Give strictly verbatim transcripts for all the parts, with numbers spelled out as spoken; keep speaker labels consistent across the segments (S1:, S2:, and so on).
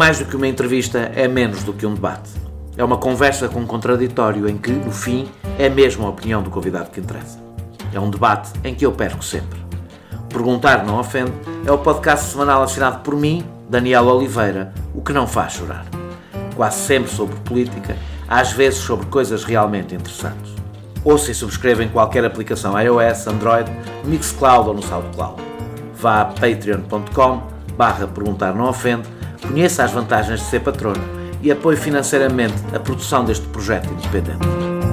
S1: mais do que uma entrevista, é menos do que um debate. É uma conversa com um contraditório em que, no fim, é mesmo a opinião do convidado que interessa. É um debate em que eu perco sempre. Perguntar Não Ofende é o podcast semanal assinado por mim, Daniel Oliveira, o que não faz chorar. Quase sempre sobre política, às vezes sobre coisas realmente interessantes. Ouça e subscreva em qualquer aplicação iOS, Android, Mixcloud ou no SoundCloud. Vá a patreon ponto com barra perguntar não ofende, conheça as vantagens de ser patrono e apoie financeiramente a produção deste projeto independente.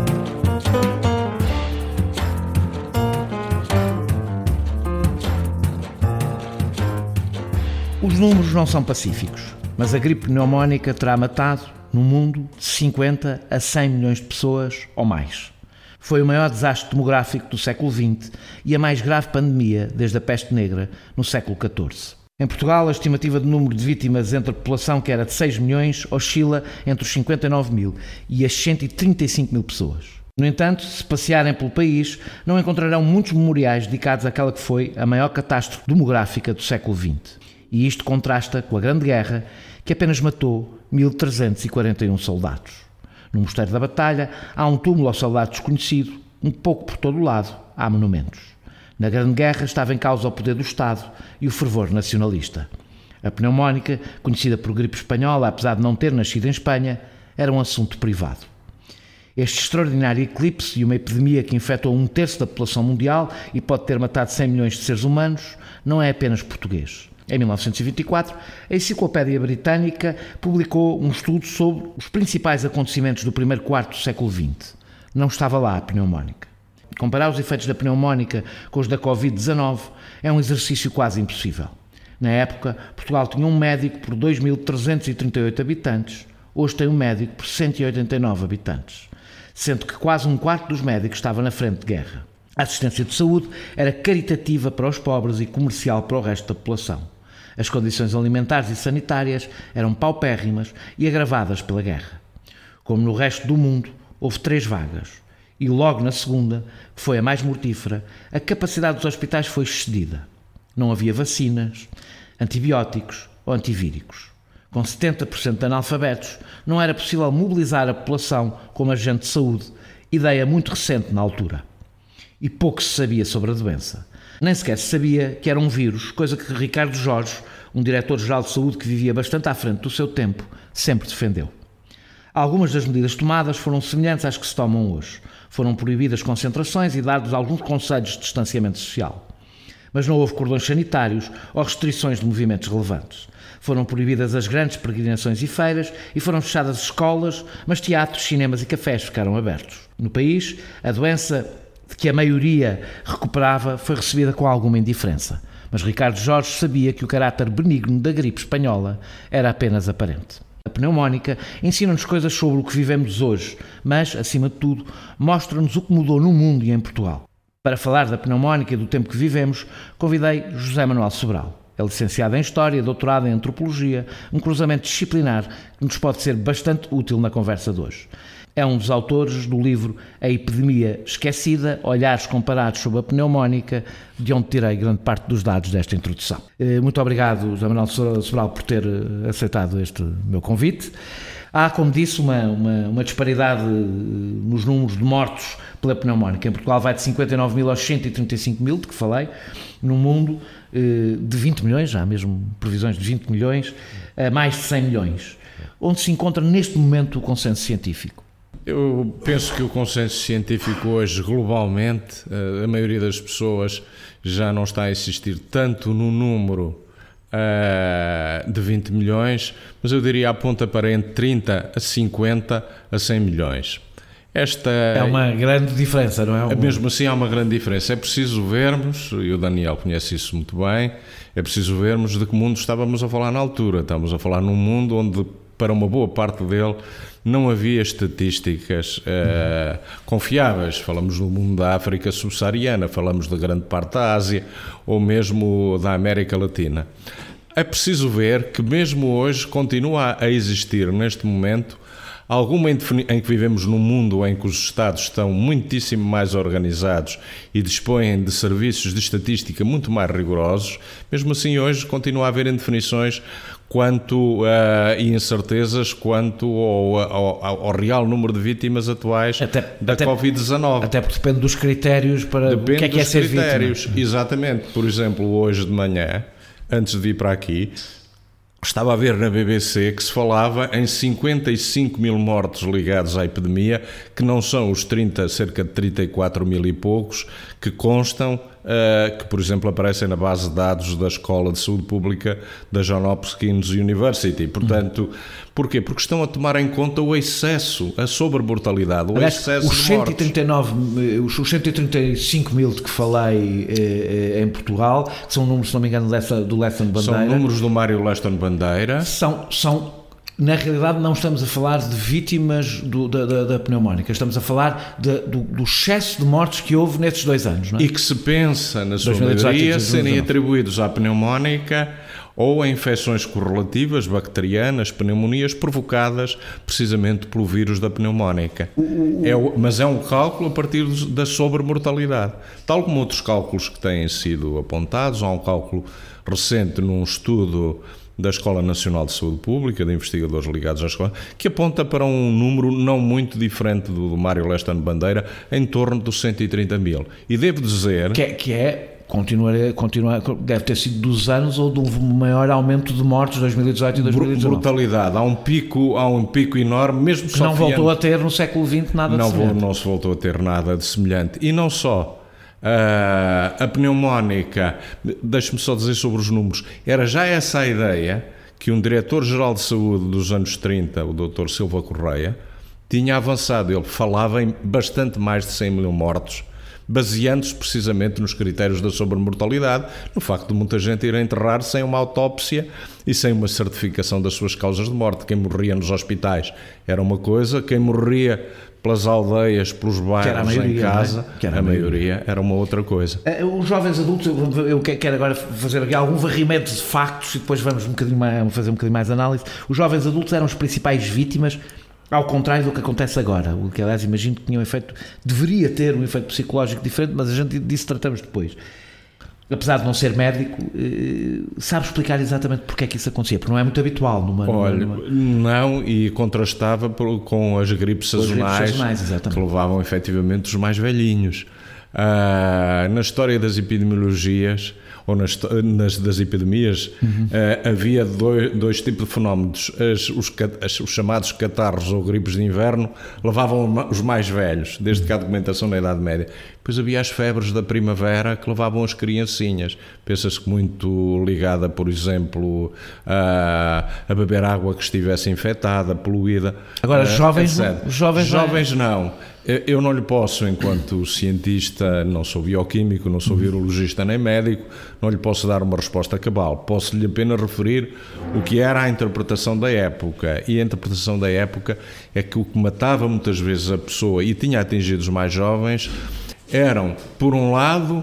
S2: Os números não são pacíficos, mas a gripe pneumónica terá matado, no mundo, de cinquenta a cem milhões de pessoas ou mais. Foi o maior desastre demográfico do século vinte e a mais grave pandemia desde a peste negra no século catorze. Em Portugal, a estimativa de número de vítimas entre a população, que era de seis milhões, oscila entre os cinquenta e nove mil e as cento e trinta e cinco mil pessoas. No entanto, se passearem pelo país, não encontrarão muitos memoriais dedicados àquela que foi a maior catástrofe demográfica do século vinte. E isto contrasta com a Grande Guerra, que apenas matou mil trezentos e quarenta e um soldados. No Mosteiro da Batalha há um túmulo ao soldado desconhecido, um pouco por todo o lado há monumentos. Na Grande Guerra estava em causa o poder do Estado e o fervor nacionalista. A pneumónica, conhecida por gripe espanhola, apesar de não ter nascido em Espanha, era um assunto privado. Este extraordinário eclipse e uma epidemia que infectou um terço da população mundial e pode ter matado cem milhões de seres humanos não é apenas português. Em mil novecentos e vinte e quatro, a Enciclopédia Britânica publicou um estudo sobre os principais acontecimentos do primeiro quarto do século vinte. Não estava lá a pneumónica. Comparar os efeitos da pneumónica com os da covid dezanove é um exercício quase impossível. Na época, Portugal tinha um médico por dois mil trezentos e trinta e oito habitantes, hoje tem um médico por cento e oitenta e nove habitantes, sendo que quase um quarto dos médicos estava na frente de guerra. A assistência de saúde era caritativa para os pobres e comercial para o resto da população. As condições alimentares e sanitárias eram paupérrimas e agravadas pela guerra. Como no resto do mundo, houve três vagas. E logo na segunda, que foi a mais mortífera, a capacidade dos hospitais foi excedida. Não havia vacinas, antibióticos ou antivíricos. Com setenta por cento de analfabetos, não era possível mobilizar a população como agente de saúde, ideia muito recente na altura. E pouco se sabia sobre a doença. Nem sequer se sabia que era um vírus, coisa que Ricardo Jorge, um diretor-geral de saúde que vivia bastante à frente do seu tempo, sempre defendeu. Algumas das medidas tomadas foram semelhantes às que se tomam hoje. Foram proibidas concentrações e dados alguns conselhos de distanciamento social. Mas não houve cordões sanitários ou restrições de movimentos relevantes. Foram proibidas as grandes peregrinações e feiras e foram fechadas escolas, mas teatros, cinemas e cafés ficaram abertos. No país, a doença de que a maioria recuperava foi recebida com alguma indiferença. Mas Ricardo Jorge sabia que o caráter benigno da gripe espanhola era apenas aparente. A pneumónica ensina-nos coisas sobre o que vivemos hoje, mas, acima de tudo, mostra-nos o que mudou no mundo e em Portugal. Para falar da pneumónica e do tempo que vivemos, convidei José Manuel Sobral. É licenciado em História, doutorado em Antropologia, um cruzamento disciplinar que nos pode ser bastante útil na conversa de hoje. É um dos autores do livro A Epidemia Esquecida, Olhares Comparados sobre a Pneumónica, de onde tirei grande parte dos dados desta introdução. Muito obrigado, José Manuel Sobral, por ter aceitado este meu convite. Há, como disse, uma, uma, uma disparidade nos números de mortos pela pneumónica. Em Portugal vai de cinquenta e nove mil aos cento e trinta e cinco mil, de que falei, no mundo de vinte milhões, já há mesmo previsões de vinte milhões, a mais de cem milhões. Onde se encontra neste momento o consenso científico?
S3: Eu penso que o consenso científico hoje, globalmente, a maioria das pessoas já não está a insistir tanto no número uh, de vinte milhões, mas eu diria aponta para entre trinta a cinquenta a cem milhões. Esta
S2: é uma grande diferença, não é?
S3: Mesmo assim há uma grande diferença. É preciso vermos, e o Daniel conhece isso muito bem, é preciso vermos de que mundo estávamos a falar na altura. Estamos a falar num mundo onde, para uma boa parte dele, não havia estatísticas uh, confiáveis. Falamos no mundo da África subsaariana, falamos da grande parte da Ásia ou mesmo da América Latina. É preciso ver que mesmo hoje continua a existir neste momento alguma em que vivemos num mundo em que os Estados estão muitíssimo mais organizados e dispõem de serviços de estatística muito mais rigorosos, mesmo assim hoje continua a haver indefinições quanto uh, e incertezas quanto ao, ao, ao real número de vítimas atuais até, da
S2: até,
S3: covid dezanove.
S2: Até porque depende dos critérios para
S3: depende
S2: o que é que é ser
S3: critérios,
S2: vítima.
S3: Exatamente. Por exemplo, hoje de manhã, antes de vir para aqui, estava a ver na B B C que se falava em cinquenta e cinco mil mortos ligados à epidemia, que não são os trinta, cerca de trinta e quatro mil e poucos, que constam, uh, que por exemplo aparecem na base de dados da Escola de Saúde Pública da Johns Hopkins University. Portanto, porquê? Porque estão a tomar em conta o excesso, a sobremortalidade, o
S2: Aliás,
S3: excesso
S2: os
S3: de
S2: cento e
S3: mortes.
S2: trinta e nove, os cento e trinta e cinco mil de que falei eh, em Portugal, que são números, se não me engano, do Leston Bandeira.
S3: São números do Mário Leston Bandeira.
S2: São, são, na realidade, não estamos a falar de vítimas do, da, da, da pneumónica, estamos a falar de, do, do excesso de mortes que houve nesses dois anos. Não é?
S3: E que se pensa, na sua maioria, serem atribuídos à pneumónica ou a infecções correlativas, bacterianas, pneumonias provocadas precisamente pelo vírus da pneumónica. É, mas é um cálculo a partir da sobremortalidade. Tal como outros cálculos que têm sido apontados, há um cálculo recente num estudo da Escola Nacional de Saúde Pública, de investigadores ligados à escola, que aponta para um número não muito diferente do, do Mário Leston Bandeira, em torno dos cento e trinta mil. E devo dizer...
S2: Que é... Que é... Continuar, continuar, deve ter sido dos anos ou de um maior aumento de mortes dois mil e dezoito e dois mil e dezanove.
S3: Brutalidade, há um pico, há um pico enorme, mesmo
S2: que não voltou a ter no século vinte nada
S3: não
S2: de semelhante.
S3: Não se voltou a ter nada de semelhante. E não só, uh, a pneumónica, deixe-me só dizer sobre os números, era já essa a ideia que um diretor-geral de saúde dos anos trinta, o doutor Silva Correia, tinha avançado. Ele falava em bastante mais de cem mil mortos, baseando-se precisamente nos critérios da sobremortalidade, no facto de muita gente ir enterrar sem uma autópsia e sem uma certificação das suas causas de morte. Quem morria nos hospitais era uma coisa, quem morria pelas aldeias, pelos bairros,
S2: maioria,
S3: em casa,
S2: é?
S3: a, a maioria. maioria era uma outra coisa.
S2: Os jovens adultos, eu quero agora fazer aqui algum varrimento de factos e depois vamos um bocadinho mais, fazer um bocadinho mais análise. Os jovens adultos eram as principais vítimas, ao contrário do que acontece agora, o que aliás imagino que tinha um efeito, deveria ter um efeito psicológico diferente, mas a gente disso tratamos depois. Apesar de não ser médico, sabe explicar exatamente porque é que isso acontecia? Porque não é muito habitual numa...
S3: Olha,
S2: numa...
S3: não, e contrastava com as gripes sazonais,
S2: gripes sazonais
S3: que levavam efetivamente os mais velhinhos. Ah, na história das epidemiologias, ou nas, nas das epidemias, uhum. uh, havia dois, dois tipos de fenómenos. As, os, as, os chamados catarros ou gripes de inverno levavam os mais velhos, desde que há documentação na Idade Média. Depois havia as febres da primavera que levavam as criancinhas. Pensa-se que muito ligada, por exemplo, a, a beber água que estivesse infectada, poluída.
S2: Agora, uh, jovens,
S3: não,
S2: jovens,
S3: jovens não. Eu não lhe posso, enquanto cientista, não sou bioquímico, não sou virologista nem médico, não lhe posso dar uma resposta cabal. Posso-lhe apenas referir o que era a interpretação da época. E a interpretação da época é que o que matava muitas vezes a pessoa e tinha atingido os mais jovens eram, por um lado,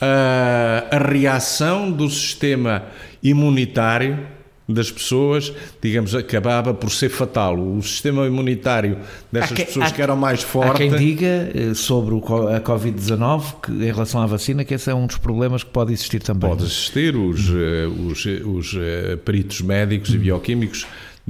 S3: a, a reação do sistema imunitário das pessoas, digamos, acabava por ser fatal. O sistema imunitário dessas
S2: quem,
S3: pessoas
S2: há,
S3: que eram mais fortes...
S2: Há quem diga sobre a covid dezanove, que em relação à vacina, que esse é um dos problemas que pode existir também.
S3: Pode existir. Os, hum. os, os, os peritos médicos hum. e bioquímicos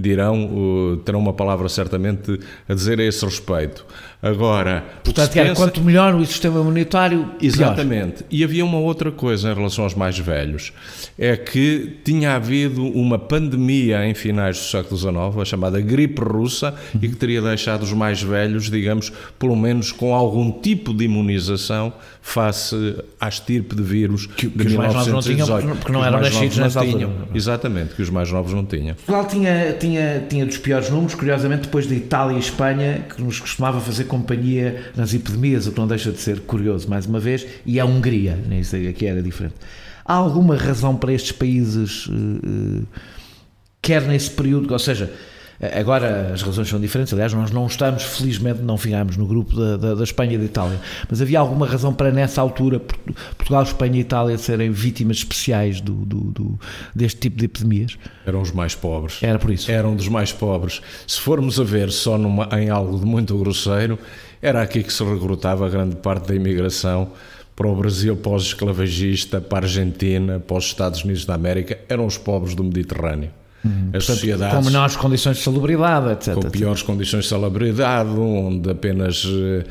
S3: dirão, terão uma palavra certamente a dizer a esse respeito. Agora,
S2: portanto, pensa... quanto melhor o sistema imunitário, pior.
S3: Exatamente. E havia uma outra coisa em relação aos mais velhos, é que tinha havido uma pandemia em finais do século dezenove, a chamada gripe russa, uhum. e que teria deixado os mais velhos, digamos, pelo menos com algum tipo de imunização face à estirpe de vírus
S2: que,
S3: de
S2: que
S3: mil novecentos e dezoito.
S2: Os mais novos não tinham, porque não eram nascidos nessa altura.
S3: Exatamente, que os mais novos não tinham.
S2: Portugal tinha, tinha, tinha dos piores números, curiosamente, depois de Itália e Espanha, que nos costumava fazer companhia nas epidemias, o que não deixa de ser curioso, mais uma vez, e a Hungria, isso aqui era diferente. Há alguma razão para estes países, quer nesse período, ou seja, Agora as razões são diferentes, aliás nós não estamos, felizmente não ficámos no grupo da, da, da Espanha e da Itália, mas havia alguma razão para nessa altura Portugal, Espanha e Itália serem vítimas especiais do, do, do, deste tipo de epidemias?
S3: Eram os mais pobres.
S2: Era por isso.
S3: Eram dos mais pobres. Se formos a ver só numa, em algo de muito grosseiro, era aqui que se recrutava a grande parte da imigração para o Brasil pós-esclavagista, para a Argentina, para os Estados Unidos da América, eram os pobres do Mediterrâneo.
S2: Hum,
S3: As
S2: portanto,
S3: sociedades
S2: com menores condições de salubridade, etcétera.
S3: Com piores condições de salubridade, onde apenas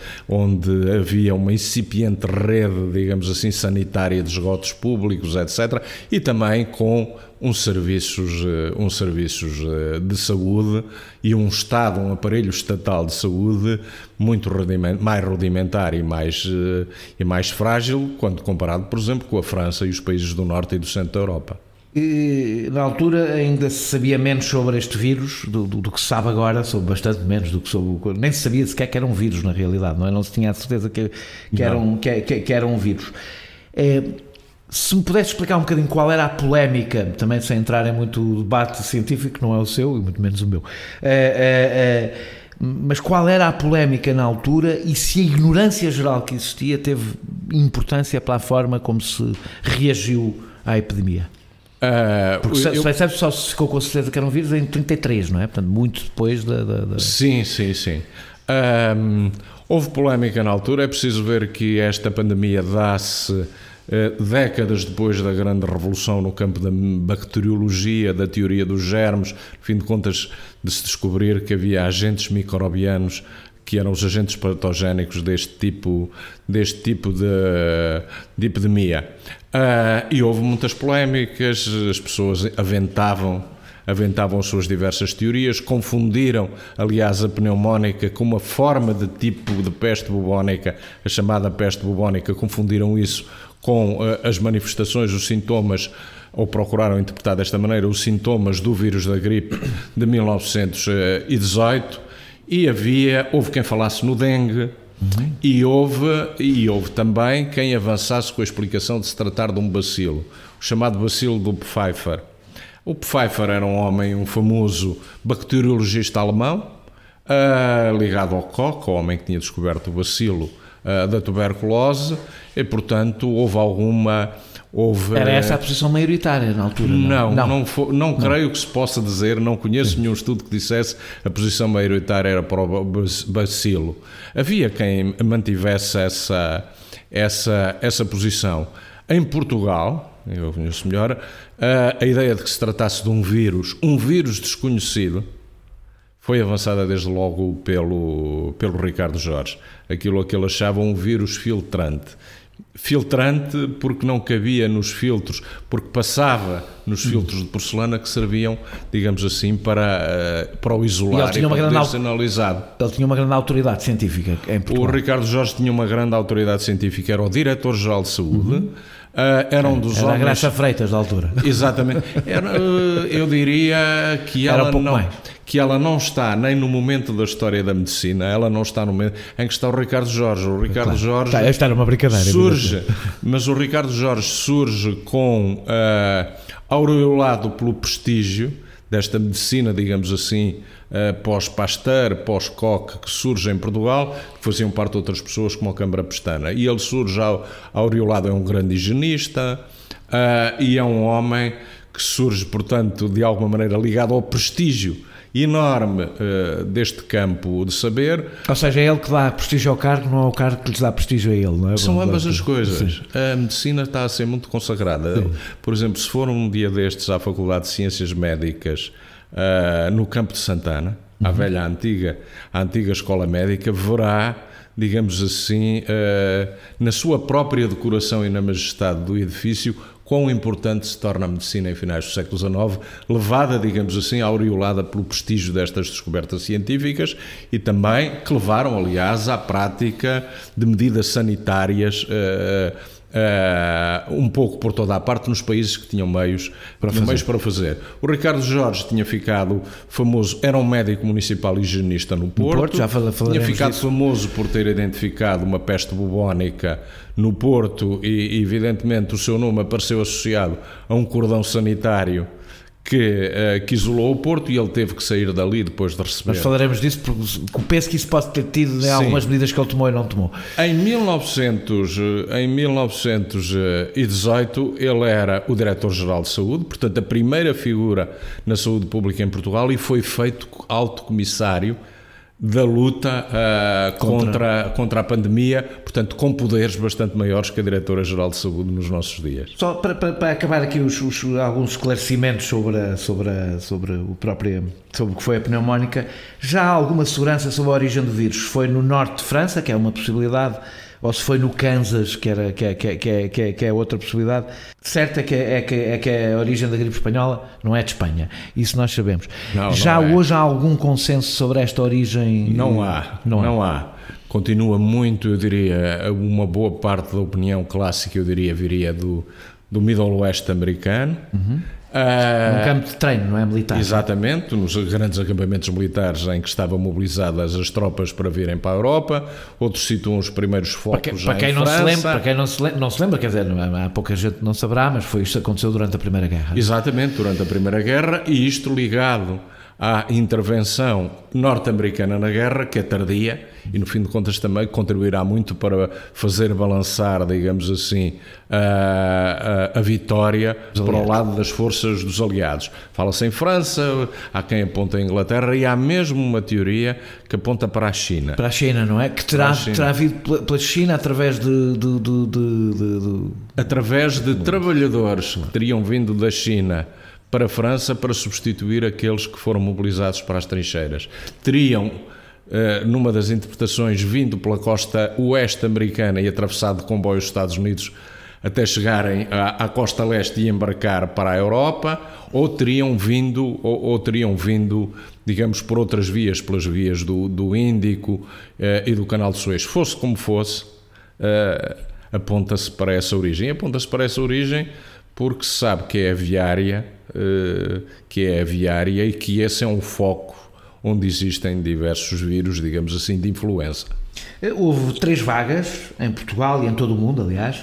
S3: onde havia uma incipiente rede, digamos assim, sanitária de esgotos públicos, etcétera. E também com uns serviços, uns serviços de saúde e um Estado, um aparelho estatal de saúde muito rudimentar, mais rudimentar e mais, e mais frágil, quando comparado, por exemplo, com a França e os países do Norte e do Centro da Europa.
S2: E, na altura ainda se sabia menos sobre este vírus do, do, do que se sabe agora, sobre bastante menos do que sobre, nem se sabia sequer que era um vírus na realidade, não é? Não se tinha a certeza que, que, era, um, que, que, que era um vírus. É, se me pudesse explicar um bocadinho qual era a polémica, também sem entrar em muito debate científico, não é o seu e muito menos o meu, é, é, é, mas qual era a polémica na altura e se a ignorância geral que existia teve importância para a forma como se reagiu à epidemia? Uh, Porque se, eu, se só se ficou com certeza que era um vírus em trinta e três, não é? Portanto, muito depois da... da, da...
S3: Sim, sim, sim. Um, houve polémica na altura, é preciso ver que esta pandemia dá-se uh, décadas depois da grande revolução no campo da bacteriologia, da teoria dos germes, no fim de contas de se descobrir que havia agentes microbianos que eram os agentes patogénicos deste tipo, deste tipo de, de epidemia. Uh, e houve muitas polémicas, as pessoas aventavam, aventavam as suas diversas teorias, confundiram, aliás, a pneumónica com uma forma de tipo de peste bubónica, a chamada peste bubónica, confundiram isso com uh, as manifestações, os sintomas, ou procuraram interpretar desta maneira, os sintomas do vírus da gripe de mil novecentos e dezoito. E havia, houve quem falasse no dengue, uhum. e, houve, e houve também quem avançasse com a explicação de se tratar de um bacilo, o chamado bacilo do Pfeiffer. O Pfeiffer era um homem, um famoso bacteriologista alemão, uh, ligado ao Koch, o homem que tinha descoberto o bacilo uh, da tuberculose, e portanto houve alguma... Houve...
S2: Era essa a posição maioritária na altura?
S3: Não, não, não, não, foi, não, não creio que se possa dizer, não conheço Sim. nenhum estudo que dissesse a posição maioritária era para o bacilo. Havia quem mantivesse essa, essa, essa posição. Em Portugal, eu conheço melhor, a, a ideia de que se tratasse de um vírus, um vírus desconhecido, foi avançada desde logo pelo, pelo Ricardo Jorge. Aquilo a que ele achava um vírus filtrante. Filtrante porque não cabia nos filtros, porque passava nos filtros de porcelana que serviam, digamos assim, para, para o isolar e, e para poder ser analisado.
S2: Ele tinha uma grande autoridade científica em Portugal.
S3: O Ricardo Jorge tinha uma grande autoridade científica, era o Diretor-Geral de Saúde, uhum. Uh, era um dos
S2: era
S3: homens...
S2: a Graça Freitas da altura.
S3: Exatamente. Era, uh, eu diria que ela, um não, que ela não está nem no momento da história da medicina, ela não está no momento em que está o Ricardo Jorge. O Ricardo claro. Jorge...
S2: Tá, esta era uma brincadeira.
S3: Surge, mas o Ricardo Jorge surge com uh, aureolado pelo prestígio desta medicina, digamos assim, uh, pós-Pasteur, pós-Koch, que surge em Portugal, que faziam parte de outras pessoas como o Câmara Pestana. E ele surge, ao, aureolado, é um grande higienista uh, e é um homem que surge, portanto, de alguma maneira ligado ao prestígio enorme uh, deste campo de saber.
S2: Ou seja, é ele que dá prestígio ao cargo, não é o cargo que lhes dá prestígio a ele, não é?
S3: São Bom, ambas as coisas. Sim. A medicina está a ser muito consagrada. Sim. Por exemplo, se for um dia destes à Faculdade de Ciências Médicas, uh, no campo de Santana, uhum. à velha antiga, a antiga escola médica, verá, digamos assim, uh, na sua própria decoração e na majestade do edifício, quão importante se torna a medicina em finais do século dezenove, levada, digamos assim, aureolada pelo prestígio destas descobertas científicas e também que levaram, aliás, à prática de medidas sanitárias uh, uh, um pouco por toda a parte nos países que tinham meios para, fazer. meios para fazer. O Ricardo Jorge tinha ficado famoso, era um médico municipal higienista no Porto, no Porto já fala, tinha ficado disso. famoso por ter identificado uma peste bubónica no Porto e, evidentemente, o seu nome apareceu associado a um cordão sanitário que, uh, que isolou o Porto, e ele teve que sair dali depois de receber.
S2: Mas falaremos disso porque penso que isso pode ter tido em Sim. algumas medidas que ele tomou e não tomou.
S3: Em, mil e novecentos, em mil novecentos e dezoito ele era o Diretor-Geral de Saúde, portanto a primeira figura na saúde pública em Portugal, e foi feito alto comissário da luta uh, contra. Contra, contra a pandemia, portanto com poderes bastante maiores que a Diretora-Geral de Saúde nos nossos dias.
S2: Só para, para, para acabar aqui os, os, alguns esclarecimentos sobre, a, sobre, a, sobre, o próprio, sobre o que foi a pneumónica, já há alguma segurança sobre a origem do vírus? Foi no norte de França, que é uma possibilidade, ou se foi no Kansas, que, era, que, é, que, é, que, é, que, é, que é outra possibilidade. Certo é que, é, que, é que a origem da gripe espanhola não é de Espanha, isso nós sabemos.
S3: Não,
S2: Já
S3: não é.
S2: Hoje há algum consenso sobre esta origem?
S3: Não há, não, não há. há. Continua muito, eu diria, uma boa parte da opinião clássica, eu diria, viria do, do Middle West americano.
S2: Uhum. Uh, um campo de treino, não é militar?
S3: Exatamente, nos grandes acampamentos militares em que estavam mobilizadas as tropas para virem para a Europa. Outros situam os primeiros focos
S2: para, que, para
S3: em
S2: quem não
S3: França.
S2: Se lembra, para quem não se, lembra, não se lembra, quer dizer, há pouca gente não saberá, mas foi isto que aconteceu durante a Primeira Guerra.
S3: Exatamente, durante a Primeira Guerra, e isto ligado à intervenção norte-americana na guerra, que é tardia, e no fim de contas também contribuirá muito para fazer balançar, digamos assim, a, a, a vitória para o lado das forças dos aliados. Fala-se em França, há quem aponta a Inglaterra, e há mesmo uma teoria que aponta para a China.
S2: Para a China, não é? Que terá, terá vindo pela China através de... de, de, de, de, de...
S3: Através de trabalhadores que teriam vindo da China para a França para substituir aqueles que foram mobilizados para as trincheiras. Teriam, numa das interpretações, vindo pela costa oeste americana e atravessado de comboio os Estados Unidos até chegarem à, à costa leste e embarcar para a Europa, ou teriam vindo, ou, ou teriam vindo, digamos, por outras vias, pelas vias do, do Índico eh, e do Canal de Suez. Fosse como fosse, eh, aponta-se para essa origem. Aponta-se para essa origem porque se sabe que é aviária, eh, que é aviária e que esse é um foco onde existem diversos vírus, digamos assim, de influenza.
S2: Houve três vagas em Portugal e em todo o mundo, aliás,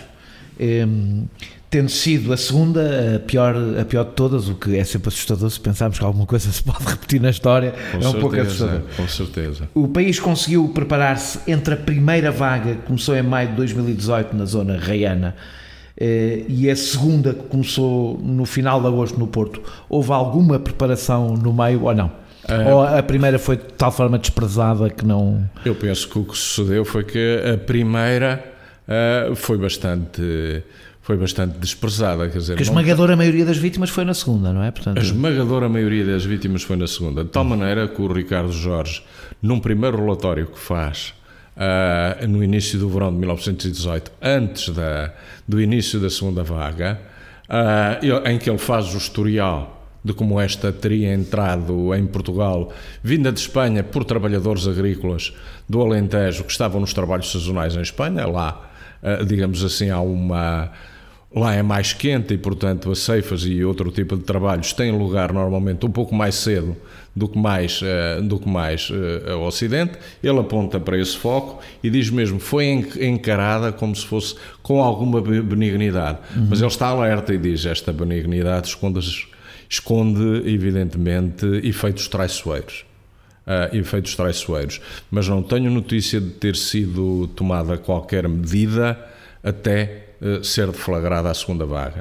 S2: tendo sido a segunda a pior, a pior de todas, o que é sempre assustador se pensarmos que alguma coisa se pode repetir na história.
S3: Com
S2: é um
S3: certeza,
S2: pouco assustador.
S3: Com certeza.
S2: O país conseguiu preparar-se entre a primeira vaga, que começou em maio de dois mil e dezoito na zona raiana, e a segunda, que começou no final de agosto no Porto. Houve alguma preparação no meio ou não? Uh, ou a primeira foi de tal forma desprezada que não...
S3: Eu penso que o que sucedeu foi que a primeira uh, foi bastante... foi bastante desprezada, quer dizer...
S2: Porque a esmagadora não... maioria das vítimas foi na segunda, não é? Portanto...
S3: A esmagadora maioria das vítimas foi na segunda, de tal maneira que o Ricardo Jorge, num primeiro relatório que faz uh, no início do verão de mil novecentos e dezoito, antes da, do início da segunda vaga, uh, ele, em que ele faz o historial de como esta teria entrado em Portugal, vinda de Espanha por trabalhadores agrícolas do Alentejo que estavam nos trabalhos sazonais em Espanha. Lá, uh, digamos assim, há uma... Lá é mais quente e, portanto, as ceifas e outro tipo de trabalhos têm lugar normalmente um pouco mais cedo do que mais, uh, do que mais uh, ao Ocidente. Ele aponta para esse foco e diz mesmo foi encarada como se fosse com alguma benignidade. Uhum. Mas ele está alerta e diz esta benignidade esconde, esconde evidentemente, efeitos traiçoeiros. Uh, efeitos traiçoeiros. Mas não tenho notícia de ter sido tomada qualquer medida até ser deflagrada a segunda vaga.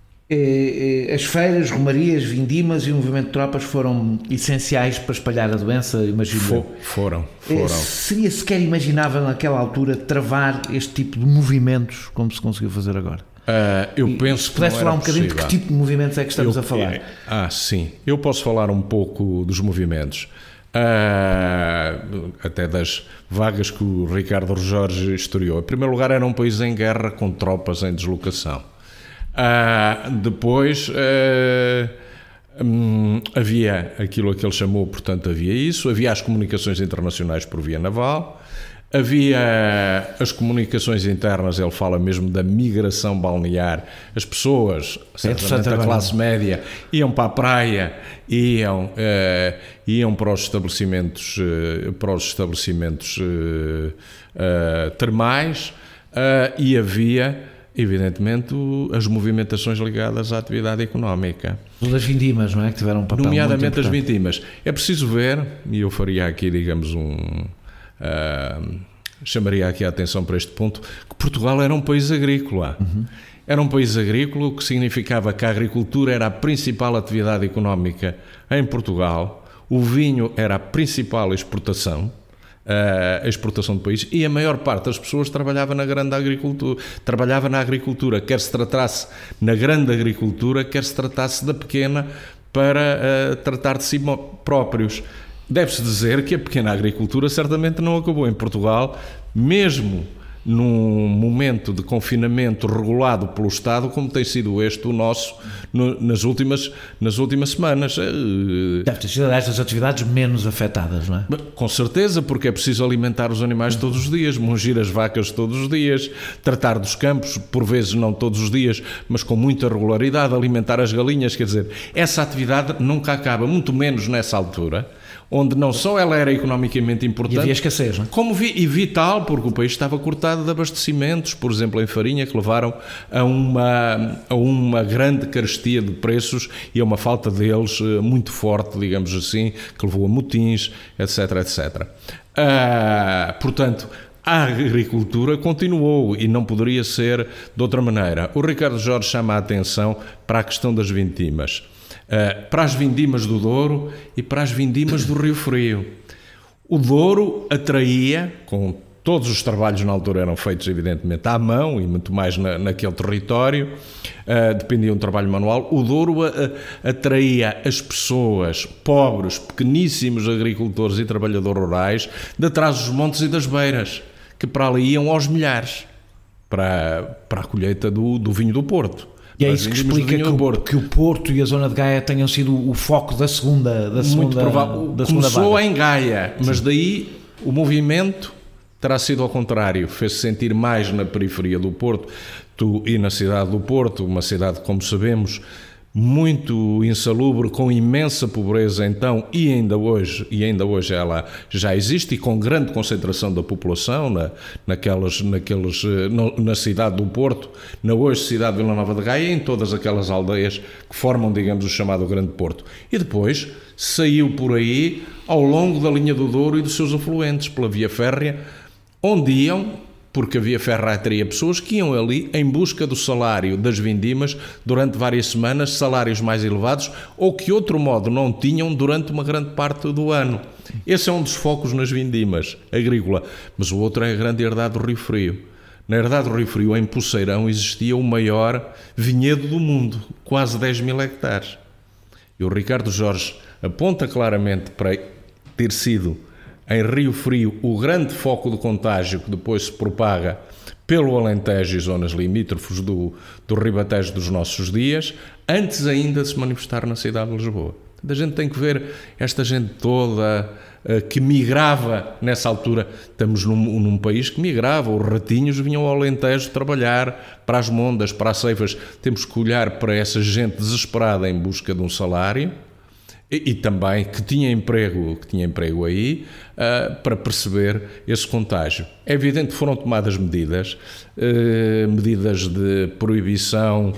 S2: As feiras, romarias, vindimas e o movimento de tropas foram essenciais para espalhar a doença, imagino.
S3: For, foram, foram.
S2: Seria sequer imaginável naquela altura travar este tipo de movimentos como se conseguiu fazer agora?
S3: Uh, eu
S2: e,
S3: penso
S2: se pudesse
S3: que
S2: falar um
S3: possível.
S2: bocadinho de que tipo de movimentos é que estamos
S3: eu,
S2: a falar?
S3: É, ah, sim. Eu posso falar um pouco dos movimentos. Uh, até das vagas que o Ricardo Jorge historiou. Em primeiro lugar, era um país em guerra com tropas em deslocação. Uh, depois uh, um, havia aquilo a que ele chamou, portanto, havia isso, havia as comunicações internacionais por via naval, havia as comunicações internas, ele fala mesmo da migração balnear. As pessoas, certamente a classe média, iam para a praia, iam, eh, iam para os estabelecimentos, eh, para os estabelecimentos eh, eh, termais, eh, e havia evidentemente, as movimentações ligadas à atividade económica.
S2: Das vindimas, não é? Que tiveram um papel
S3: Nomeadamente
S2: muito importante.
S3: as vindimas. É preciso ver, e eu faria aqui, digamos, um... Uh, chamaria aqui a atenção para este ponto, que Portugal era um país agrícola. Uhum. Era um país agrícola, o que significava que a agricultura era a principal atividade económica em Portugal, o vinho era a principal exportação, a exportação do país, e a maior parte das pessoas trabalhava na grande agricultura, trabalhava na agricultura, quer se tratasse na grande agricultura, quer se tratasse da pequena, para uh, tratar de si próprios. Deve-se dizer que a pequena agricultura certamente não acabou em Portugal, mesmo num momento de confinamento regulado pelo Estado, como tem sido este o nosso no, nas, últimas, nas últimas semanas.
S2: Deve ter sido estas atividades menos afetadas, não é?
S3: Com certeza, porque é preciso alimentar os animais todos os dias, mungir as vacas todos os dias, tratar dos campos, por vezes não todos os dias, mas com muita regularidade, alimentar as galinhas, quer dizer, essa atividade nunca acaba, muito menos nessa altura, onde não só ela era economicamente importante,
S2: e havia escassez, não é?
S3: Como vi, e vital, porque o país estava cortado de abastecimentos, por exemplo, em farinha, que levaram a uma, a uma grande carestia de preços e a uma falta deles muito forte, digamos assim, que levou a motins, etc, etcétera. Ah, portanto, a agricultura continuou e não poderia ser de outra maneira. O Ricardo Jorge chama a atenção para a questão das vindimas. Uh, para as vindimas do Douro e para as vindimas do Rio Frio. O Douro atraía, com todos os trabalhos na altura eram feitos evidentemente à mão e muito mais na, naquele território, uh, dependia de um trabalho manual, o Douro uh, atraía as pessoas pobres, pequeníssimos agricultores e trabalhadores rurais, de trás dos montes e das beiras, que para ali iam aos milhares, para, para a colheita do, do vinho do Porto.
S2: E é isso que explica que o, que o Porto e a zona de Gaia tenham sido o foco da segunda da segunda,
S3: Muito provável.
S2: Da segunda
S3: Começou
S2: vaga.
S3: Em Gaia, mas Sim. Daí o movimento terá sido ao contrário. Fez-se sentir mais na periferia do Porto e na cidade do Porto, uma cidade, como sabemos, muito insalubre, com imensa pobreza então, e ainda hoje, e ainda hoje ela já existe, e com grande concentração da população na, naquelas, naqueles, na cidade do Porto, na hoje cidade de Vila Nova de Gaia, em todas aquelas aldeias que formam, digamos, o chamado Grande Porto. E depois saiu por aí ao longo da linha do Douro e dos seus afluentes, pela via férrea, onde iam, porque havia ferraria, pessoas que iam ali em busca do salário das vindimas durante várias semanas, salários mais elevados, ou que outro modo não tinham durante uma grande parte do ano. Esse é um dos focos nas vindimas, agrícola, mas o outro é a grande herdade do Rio Frio. Na herdade do Rio Frio, em Poceirão, existia o maior vinhedo do mundo, quase dez mil hectares. E o Ricardo Jorge aponta claramente para ter sido em Rio Frio o grande foco de contágio que depois se propaga pelo Alentejo e zonas limítrofes do, do Ribatejo dos nossos dias, antes ainda de se manifestar na cidade de Lisboa. A gente tem que ver esta gente toda uh, que migrava nessa altura. Estamos num, num país que migrava, os ratinhos vinham ao Alentejo trabalhar para as mondas, para as ceifas. Temos que olhar para essa gente desesperada em busca de um salário, e, e também que tinha emprego, que tinha emprego aí, uh, para perceber esse contágio. É evidente que foram tomadas medidas, uh, medidas de proibição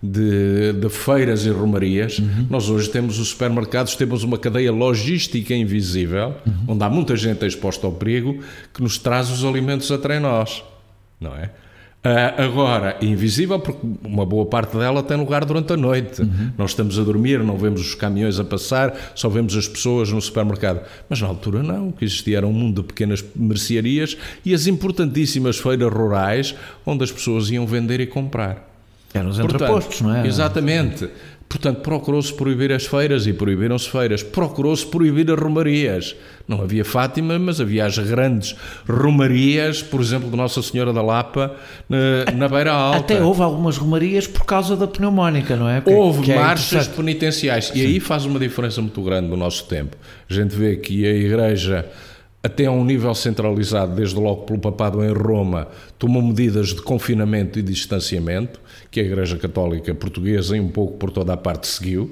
S3: de, de feiras e romarias. Uhum. Nós hoje temos os supermercados, temos uma cadeia logística invisível, uhum. onde há muita gente exposta ao perigo, que nos traz os alimentos até nós, não é? Uh, agora, invisível, porque uma boa parte dela tem lugar durante a noite. Uhum. Nós estamos a dormir, não vemos os caminhões a passar, só vemos as pessoas no supermercado. Mas na altura não, que existia era um mundo de pequenas mercearias e as importantíssimas feiras rurais, onde as pessoas iam vender e comprar.
S2: Eram os entrepostos, não é?
S3: Exatamente. Portanto, procurou-se proibir as feiras e proibiram-se feiras. Procurou-se proibir as romarias. Não havia Fátima, mas havia as grandes romarias, por exemplo, de Nossa Senhora da Lapa, na, na Beira Alta.
S2: Até houve algumas romarias por causa da pneumónica, não é?
S3: Que, houve que marchas é penitenciais. E aí faz uma diferença muito grande no nosso tempo. A gente vê que a Igreja, até a um nível centralizado, desde logo pelo Papado em Roma, tomou medidas de confinamento e de distanciamento, que a Igreja Católica Portuguesa, e um pouco por toda a parte, seguiu,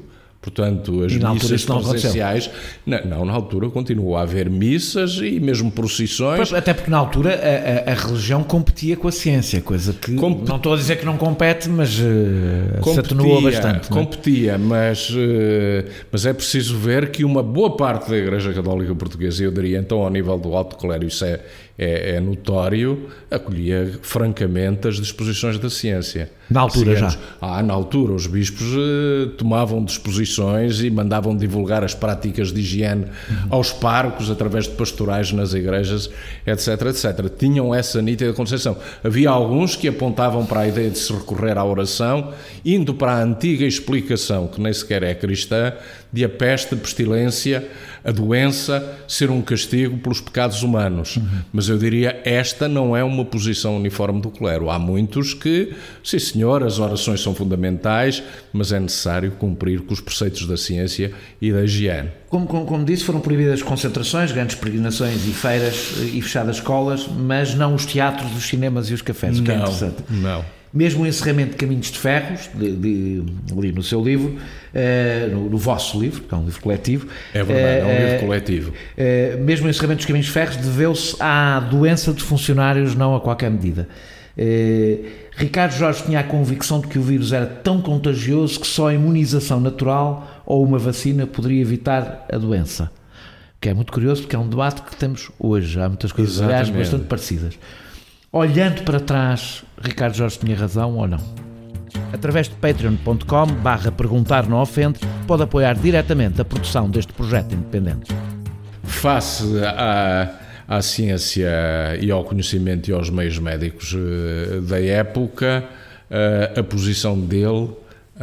S3: Portanto, as missas presenciais... Não, não, na altura continuou a haver missas e mesmo procissões.
S2: Até porque na altura a, a, a religião competia com a ciência, coisa que Comp... não estou a dizer que não compete, mas uh, se atenuou bastante.
S3: Competia, mas, uh, mas é preciso ver que uma boa parte da Igreja Católica Portuguesa, eu diria então ao nível do alto clero, isso é, é, é notório, acolhia francamente as disposições da ciência.
S2: Na altura já?
S3: Ah, na altura os bispos uh, tomavam disposições e mandavam divulgar as práticas de higiene uhum. aos párocos através de pastorais nas igrejas, etc, etcétera. Tinham essa nítida concepção. Havia alguns que apontavam para a ideia de se recorrer à oração, indo para a antiga explicação, que nem sequer é cristã, de a peste, a pestilência, a doença ser um castigo pelos pecados humanos. Uhum. Mas eu diria, esta não é uma posição uniforme do clero. Há muitos que, sim senhor, as orações são fundamentais, mas é necessário cumprir com os preceitos da ciência e da higiene.
S2: Como, como, como disse, foram proibidas concentrações, grandes peregrinações e feiras e fechadas escolas, mas não os teatros, os cinemas e os cafés, o que é interessante.
S3: Não.
S2: Mesmo o encerramento de Caminhos de Ferros, de, de, ali no seu livro, uh, no, no vosso livro, que é um livro coletivo.
S3: É verdade, uh, é um livro coletivo.
S2: Uh, mesmo o encerramento dos Caminhos de Ferros deveu-se à doença de funcionários, não a qualquer medida. Uh, Ricardo Jorge tinha a convicção de que o vírus era tão contagioso que só a imunização natural ou uma vacina poderia evitar a doença. Que é muito curioso, porque é um debate que temos hoje. Há muitas coisas, aliás, bastante parecidas. Olhando para trás, Ricardo Jorge tinha razão ou não? Através de patreon ponto com barra perguntar não ofende, pode apoiar diretamente a produção deste projeto independente.
S3: Face à, à ciência e ao conhecimento e aos meios médicos uh, da época, uh, a posição dele uh,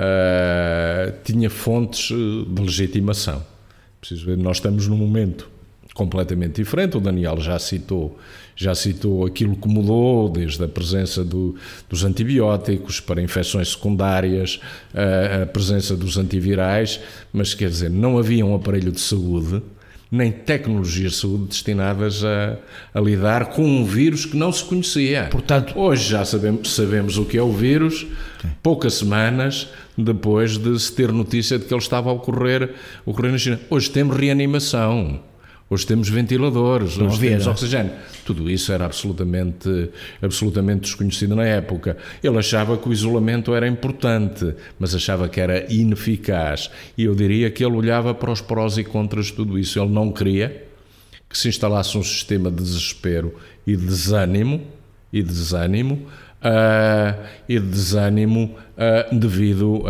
S3: tinha fontes de legitimação. Preciso ver, nós estamos num momento completamente diferente. O Daniel já citou, já citou aquilo que mudou, desde a presença do, dos antibióticos para infecções secundárias, a, a presença dos antivirais, mas quer dizer, não havia um aparelho de saúde, nem tecnologias de saúde destinadas a, a lidar com um vírus que não se conhecia.
S2: Portanto,
S3: hoje já sabemos, sabemos o que é o vírus, poucas semanas depois de se ter notícia de que ele estava a ocorrer, ocorrer na China. Hoje temos reanimação. Hoje temos ventiladores,
S2: não
S3: hoje
S2: havia,
S3: temos
S2: não?
S3: oxigênio. Tudo isso era absolutamente, absolutamente desconhecido na época. Ele achava que o isolamento era importante, mas achava que era ineficaz. E eu diria que ele olhava para os prós e contras de tudo isso. Ele não queria que se instalasse um sistema de desespero e de desânimo, e de desânimo, Uh, e de desânimo uh, devido uh,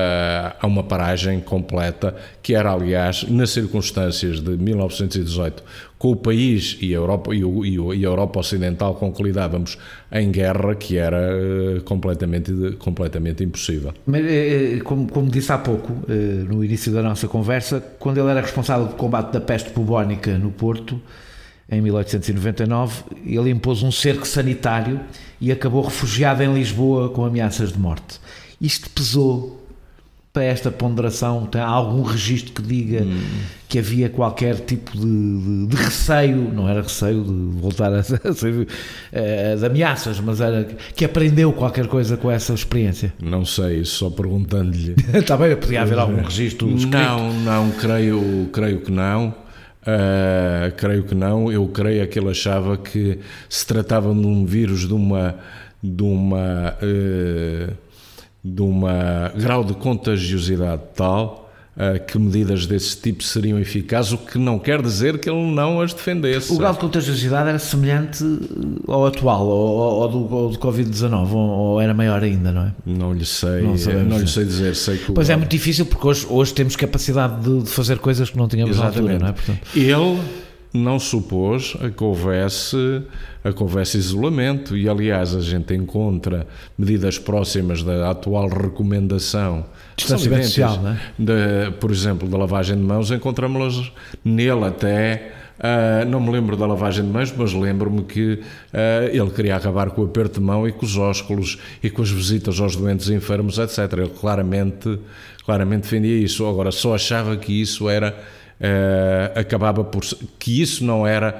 S3: a uma paragem completa, que era, aliás, nas circunstâncias de mil novecentos e dezoito, com o país e a Europa, e o, e o, e a Europa Ocidental com que lidávamos em guerra, que era uh, completamente, completamente impossível.
S2: Mas, como, como disse há pouco, no início da nossa conversa, quando ele era responsável pelo combate da peste bubónica no Porto, em mil oitocentos e noventa e nove, ele impôs um cerco sanitário e acabou refugiado em Lisboa com ameaças de morte. Isto pesou para esta ponderação? Tem algum registro que diga hum. que havia qualquer tipo de, de, de receio, não era receio de voltar a ser uh, de ameaças, mas era que aprendeu qualquer coisa com essa experiência?
S3: Não sei, só perguntando-lhe.
S2: Está bem, podia haver algum registro escrito?
S3: Não, não, creio, creio que não. Uh, creio que não. Eu creio que ele achava que se tratava de um vírus de uma de uma uh, de uma grau de contagiosidade tal uh, que medidas desse tipo seriam eficazes, o que não quer dizer que ele não as defendesse.
S2: O grau de contagiosidade era semelhante ao atual, ao, ao do, ao do covid dezanove, ou, ou era maior ainda, não é?
S3: Não lhe sei, não, não lhe sei dizer. Sei que
S2: pois
S3: o...
S2: é muito difícil, porque hoje, hoje temos capacidade de, de fazer coisas que não tínhamos na altura, não é? Portanto...
S3: Ele não supôs a que houvesse, a que houvesse isolamento, e aliás a gente encontra medidas próximas da atual recomendação,
S2: distanciamento social, não é?
S3: De, por exemplo, da lavagem de mãos, encontramos-las nele até. Uh, não me lembro da lavagem de mãos, mas lembro-me que uh, ele queria acabar com o aperto de mão e com os ósculos e com as visitas aos doentes e enfermos, etcétera. Ele claramente, claramente defendia isso. Agora, só achava que isso era uh, acabava por que isso não era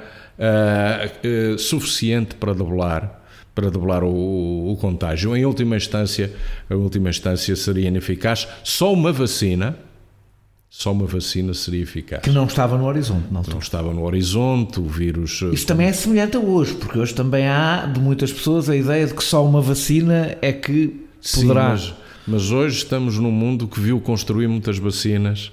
S3: uh, uh, suficiente para debelar para debelar o, o contágio. Em última instância, a última instância seria ineficaz. Só uma vacina Só uma vacina seria eficaz.
S2: Que não estava no horizonte, não,
S3: não estava no horizonte, o vírus...
S2: Isso também é semelhante a hoje, porque hoje também há, de muitas pessoas, a ideia de que só uma vacina é que poderá...
S3: Sim, mas, mas hoje estamos num mundo que viu construir muitas vacinas...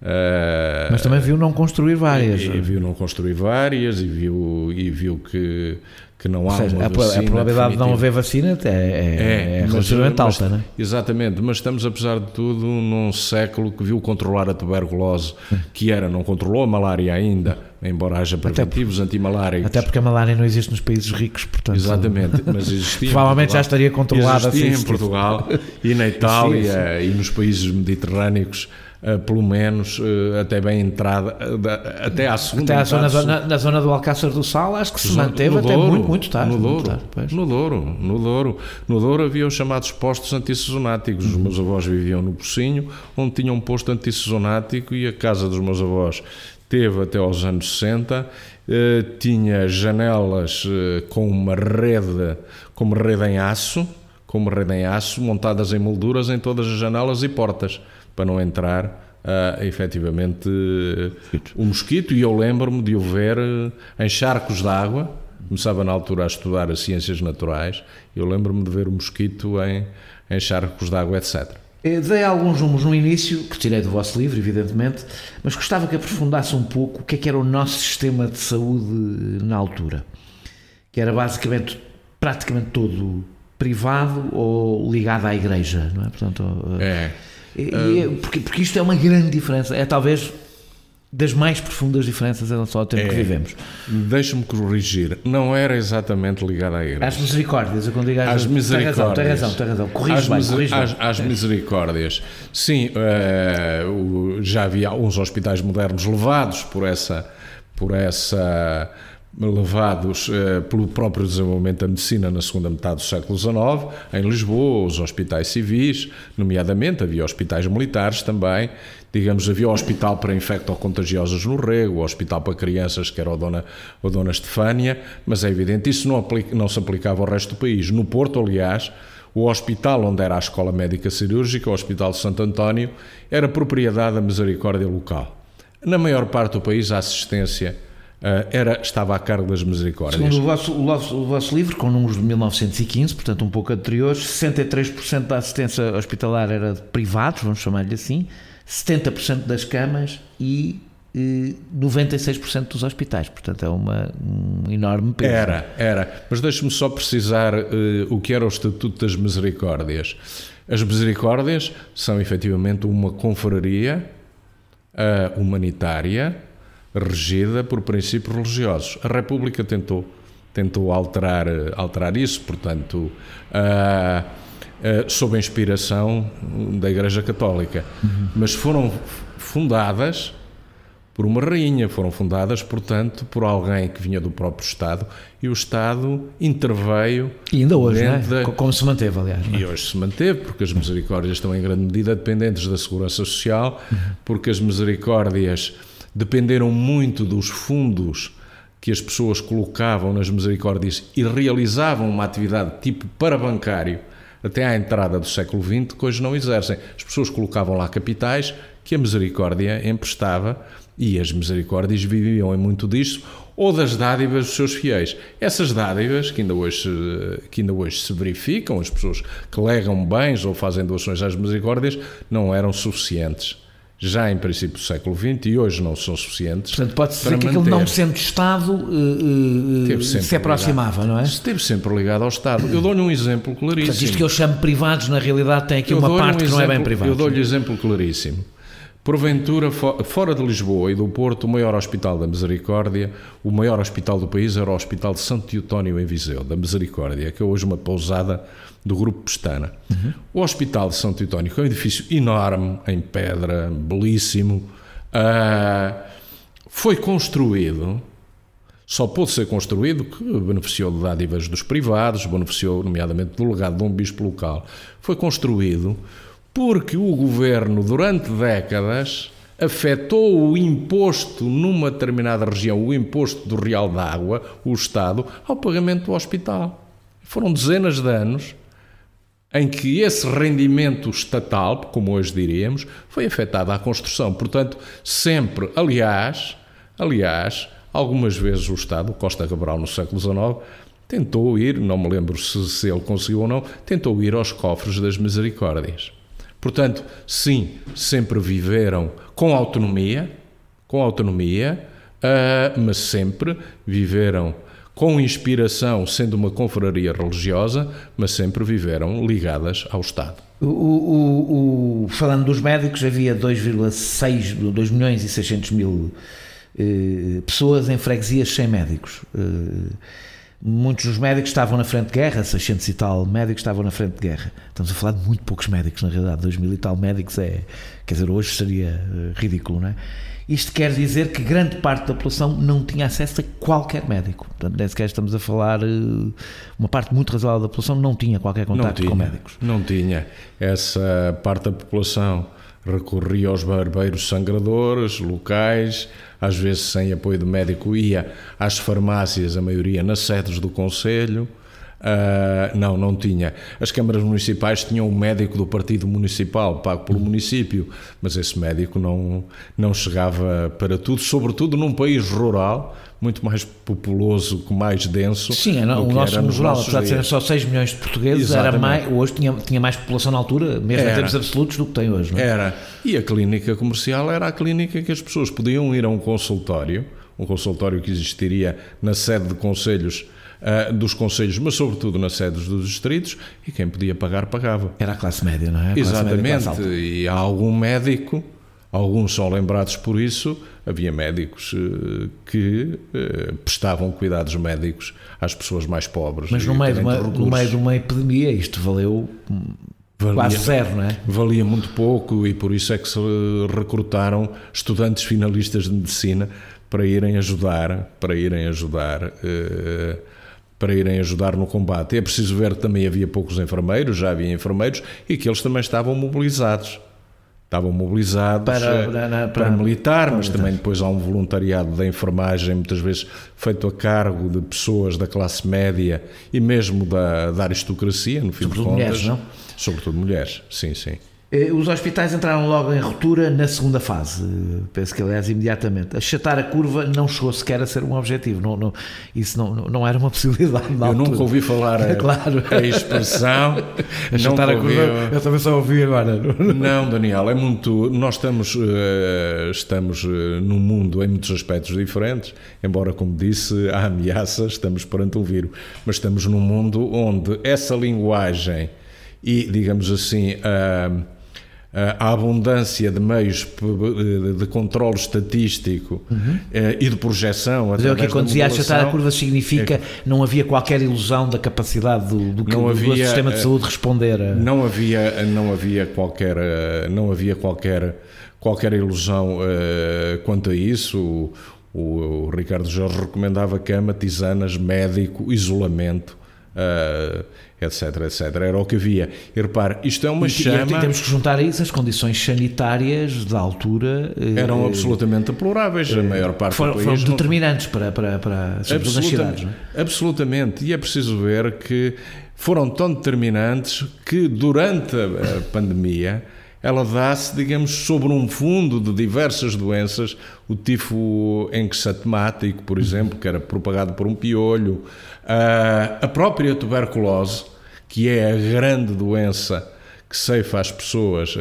S3: Uh,
S2: mas também viu não construir várias.
S3: E, e viu não construir várias e viu, e viu que, que não há
S2: seja,
S3: uma
S2: a,
S3: vacina
S2: a probabilidade
S3: definitiva.
S2: de não haver vacina é, é, é relativamente alta, não é?
S3: Exatamente, mas estamos, apesar de tudo, num século que viu controlar a tuberculose, que era, não controlou a malária ainda, embora haja preventivos antimaláricos.
S2: Até porque a malária não existe nos países ricos, portanto...
S3: Exatamente, mas existia
S2: provavelmente já estaria controlada.
S3: Existia em Portugal e na Itália sim, sim. e nos países mediterrâneos. Uh, pelo menos uh, até bem entrada uh, até à segunda
S2: até à zona, na, na zona do Alcácer do Sal acho que se manteve
S3: no
S2: até
S3: Douro,
S2: muito, muito tarde
S3: no Douro,
S2: muito tarde,
S3: no Douro no Douro no Douro havia os chamados postos antissesonáticos. Os meus avós viviam no Pocinho, onde tinham um posto antissesonático, e a casa dos meus avós teve até aos anos sessenta, uh, tinha janelas uh, com uma rede com uma rede em aço com uma rede em aço montadas em molduras em todas as janelas e portas, para não entrar uh, efetivamente uh, o mosquito. E eu lembro-me de o ver uh, em charcos de água. Começava na altura a estudar as ciências naturais. Eu lembro-me de ver o mosquito em, em charcos de água, etcétera.
S2: Eu dei alguns números no início, que tirei do vosso livro, evidentemente, mas gostava que aprofundasse um pouco o que é que era o nosso sistema de saúde na altura, que era basicamente praticamente todo privado ou ligado à igreja, não é? Portanto,
S3: é.
S2: E, e, porque, porque isto é uma grande diferença, é talvez das mais profundas diferenças em relação ao tempo
S3: é,
S2: que vivemos.
S3: Deixa-me corrigir, não era exatamente ligado à igreja.
S2: Às misericórdias, eu quando digo às,
S3: às misericórdias.
S2: Tem razão, tem razão, corrige bem, corrige
S3: às,
S2: bem.
S3: às misericórdias. Sim, uh, já havia alguns hospitais modernos levados por essa... Por essa levados uh, pelo próprio desenvolvimento da medicina na segunda metade do século dezenove, em Lisboa, os hospitais civis, nomeadamente, havia hospitais militares também, digamos, havia o hospital para infecto-contagiosos no Rego, o hospital para crianças, que era o Dona, o Dona Estefânia, mas é evidente, isso não, aplica, não se aplicava ao resto do país. No Porto, aliás, o hospital onde era a Escola Médica Cirúrgica, o Hospital de Santo António, era propriedade da Misericórdia local. Na maior parte do país, a assistência Uh, era, estava a cargo das misericórdias.
S2: Segundo o vosso, o, vosso, o vosso livro, com números de mil novecentos e quinze, portanto um pouco anteriores, sessenta e três por cento da assistência hospitalar era de privados, vamos chamar-lhe assim, setenta por cento das camas e eh, noventa e seis por cento dos hospitais, portanto é uma, um enorme peso.
S3: Era, era, mas deixe-me só precisar uh, o que era o Estatuto das Misericórdias. As misericórdias são efetivamente uma confraria uh, humanitária regida por princípios religiosos. A República tentou, tentou alterar, alterar isso, portanto, uh, uh, sob a inspiração da Igreja Católica. Uhum. Mas foram fundadas por uma rainha, foram fundadas, portanto, por alguém que vinha do próprio Estado, e o Estado interveio...
S2: E ainda hoje, não é? Da... Como se manteve, aliás. Não é?
S3: E hoje se manteve, porque as misericórdias estão em grande medida dependentes da Segurança Social, uhum. porque as misericórdias dependeram muito dos fundos que as pessoas colocavam nas misericórdias e realizavam uma atividade tipo parabancário até à entrada do século vinte, que hoje não exercem. As pessoas colocavam lá capitais que a misericórdia emprestava, e as misericórdias viviam em muito disso, ou das dádivas dos seus fiéis. Essas dádivas, que ainda hoje, que ainda hoje se verificam, as pessoas que legam bens ou fazem doações às misericórdias, não eram suficientes. Já em princípio do século vinte, e hoje não são suficientes.
S2: Portanto, pode-se dizer que aquele não sendo Estado uh, uh, se aproximava,
S3: ligado.
S2: não é?
S3: Esteve sempre ligado ao Estado. Eu dou-lhe um exemplo claríssimo.
S2: Portanto, isto que eu chamo privados, na realidade tem aqui eu uma parte um que
S3: exemplo,
S2: não é bem privada.
S3: Eu dou-lhe um exemplo claríssimo. Porventura, fora de Lisboa e do Porto, o maior hospital da Misericórdia, o maior hospital do país era o Hospital de Santo Eutónio em Viseu, da Misericórdia, que é hoje uma pousada do Grupo Pestana. Uhum. O Hospital de Santo Eutónio é um edifício enorme, em pedra, belíssimo, uh, foi construído, só pôde ser construído, que beneficiou de dádivas dos privados, beneficiou nomeadamente do legado de um bispo local, foi construído porque o governo, durante décadas, afetou o imposto numa determinada região, o imposto do real da água, o Estado, ao pagamento do hospital. Foram dezenas de anos em que esse rendimento estatal, como hoje diríamos, foi afetado à construção. Portanto, sempre, aliás, aliás, algumas vezes o Estado, o Costa Cabral no século dezenove, tentou ir, não me lembro se, se ele conseguiu ou não, tentou ir aos cofres das misericórdias. Portanto, sim, sempre viveram com autonomia, com autonomia, uh, mas sempre viveram com inspiração, sendo uma confraria religiosa, mas sempre viveram ligadas ao Estado.
S2: O, o, o, falando dos médicos, havia dois vírgula seis, dois milhões e seiscentos mil eh, pessoas em freguesias sem médicos. Eh, muitos dos médicos estavam na frente de guerra, seiscentos e tal médicos estavam na frente de guerra. Estamos a falar de muito poucos médicos, na realidade, dois mil e tal médicos é, quer dizer, hoje seria ridículo, não é? Isto quer dizer que grande parte da população não tinha acesso a qualquer médico. Portanto, nem sequer estamos a falar, uma parte muito razoável da população não tinha qualquer contacto com médicos.
S3: Não tinha. Essa parte da população recorria aos barbeiros sangradores locais, às vezes sem apoio de médico ia às farmácias, a maioria nas sedes do concelho. Uh, não, não tinha. As câmaras municipais tinham um médico do partido municipal, pago pelo município, mas esse médico não, não chegava para tudo, sobretudo num país rural, muito mais populoso, mais denso.
S2: Sim, não, o nosso no rural, apesar de serem só seis milhões de portugueses, era mais, hoje tinha, tinha mais população na altura, mesmo era, em termos absolutos, do que tem hoje. Não é?
S3: Era. E a clínica comercial era a clínica que as pessoas podiam ir a um consultório, um consultório que existiria na sede de concelhos, Uh, dos concelhos, mas sobretudo nas sedes dos distritos, e quem podia pagar, pagava.
S2: Era a classe média, não é? A
S3: Exatamente,
S2: classe média,
S3: e há algum médico, alguns são lembrados por isso, havia médicos uh, que uh, prestavam cuidados médicos às pessoas mais pobres.
S2: Mas no meio, de uma, no meio de uma epidemia isto valeu valia, quase zero, não é?
S3: Valia muito pouco, e por isso é que se recrutaram estudantes finalistas de medicina para irem ajudar, para irem ajudar... Uh, para irem ajudar no combate. É preciso ver que também havia poucos enfermeiros, já havia enfermeiros, e que eles também estavam mobilizados. Estavam mobilizados para, para, para, para militar, para mas militar. Também depois há um voluntariado da enfermagem, muitas vezes feito a cargo de pessoas da classe média e mesmo da, da aristocracia, no fim
S2: Sobretudo
S3: de contas.
S2: Mulheres, não?
S3: Sobretudo mulheres, sim, sim.
S2: Os hospitais entraram logo em ruptura na segunda fase, penso que aliás imediatamente. Achatar a curva não chegou sequer a ser um objetivo, não, não, isso não, não era uma possibilidade.
S3: Eu nunca ouvi falar a, claro. a expressão.
S2: Achatar a curva, eu... eu também só ouvi agora.
S3: Não, Daniel, é muito. Nós estamos, estamos num mundo em muitos aspectos diferentes, embora, como disse, há ameaças, estamos perante um vírus, mas estamos num mundo onde essa linguagem e, digamos assim, a. a abundância de meios de controle estatístico uhum. e de projeção.
S2: Mas é o que quando dizia achatar a curva significa é, não havia qualquer ilusão da capacidade do, do, que, do havia, sistema de saúde responder a...
S3: Não havia, não havia qualquer, não havia qualquer, qualquer ilusão uh, quanto a isso. O, o, o Ricardo Jorge recomendava cama, tisanas, médico, isolamento, uh, etc, etcétera. Era o que havia. E repare, isto é uma
S2: e,
S3: chama...
S2: E temos que juntar a isso as condições sanitárias da altura...
S3: Eram eh, absolutamente deploráveis, a maior parte
S2: foram,
S3: do país...
S2: Foram determinantes não... para, para, para as cidades, não é?
S3: Absolutamente. E é preciso ver que foram tão determinantes que durante a pandemia ela dá-se, digamos, sobre um fundo de diversas doenças, o tifo enxatemático, por exemplo, que era propagado por um piolho, a própria tuberculose, que é a grande doença que ceifa as pessoas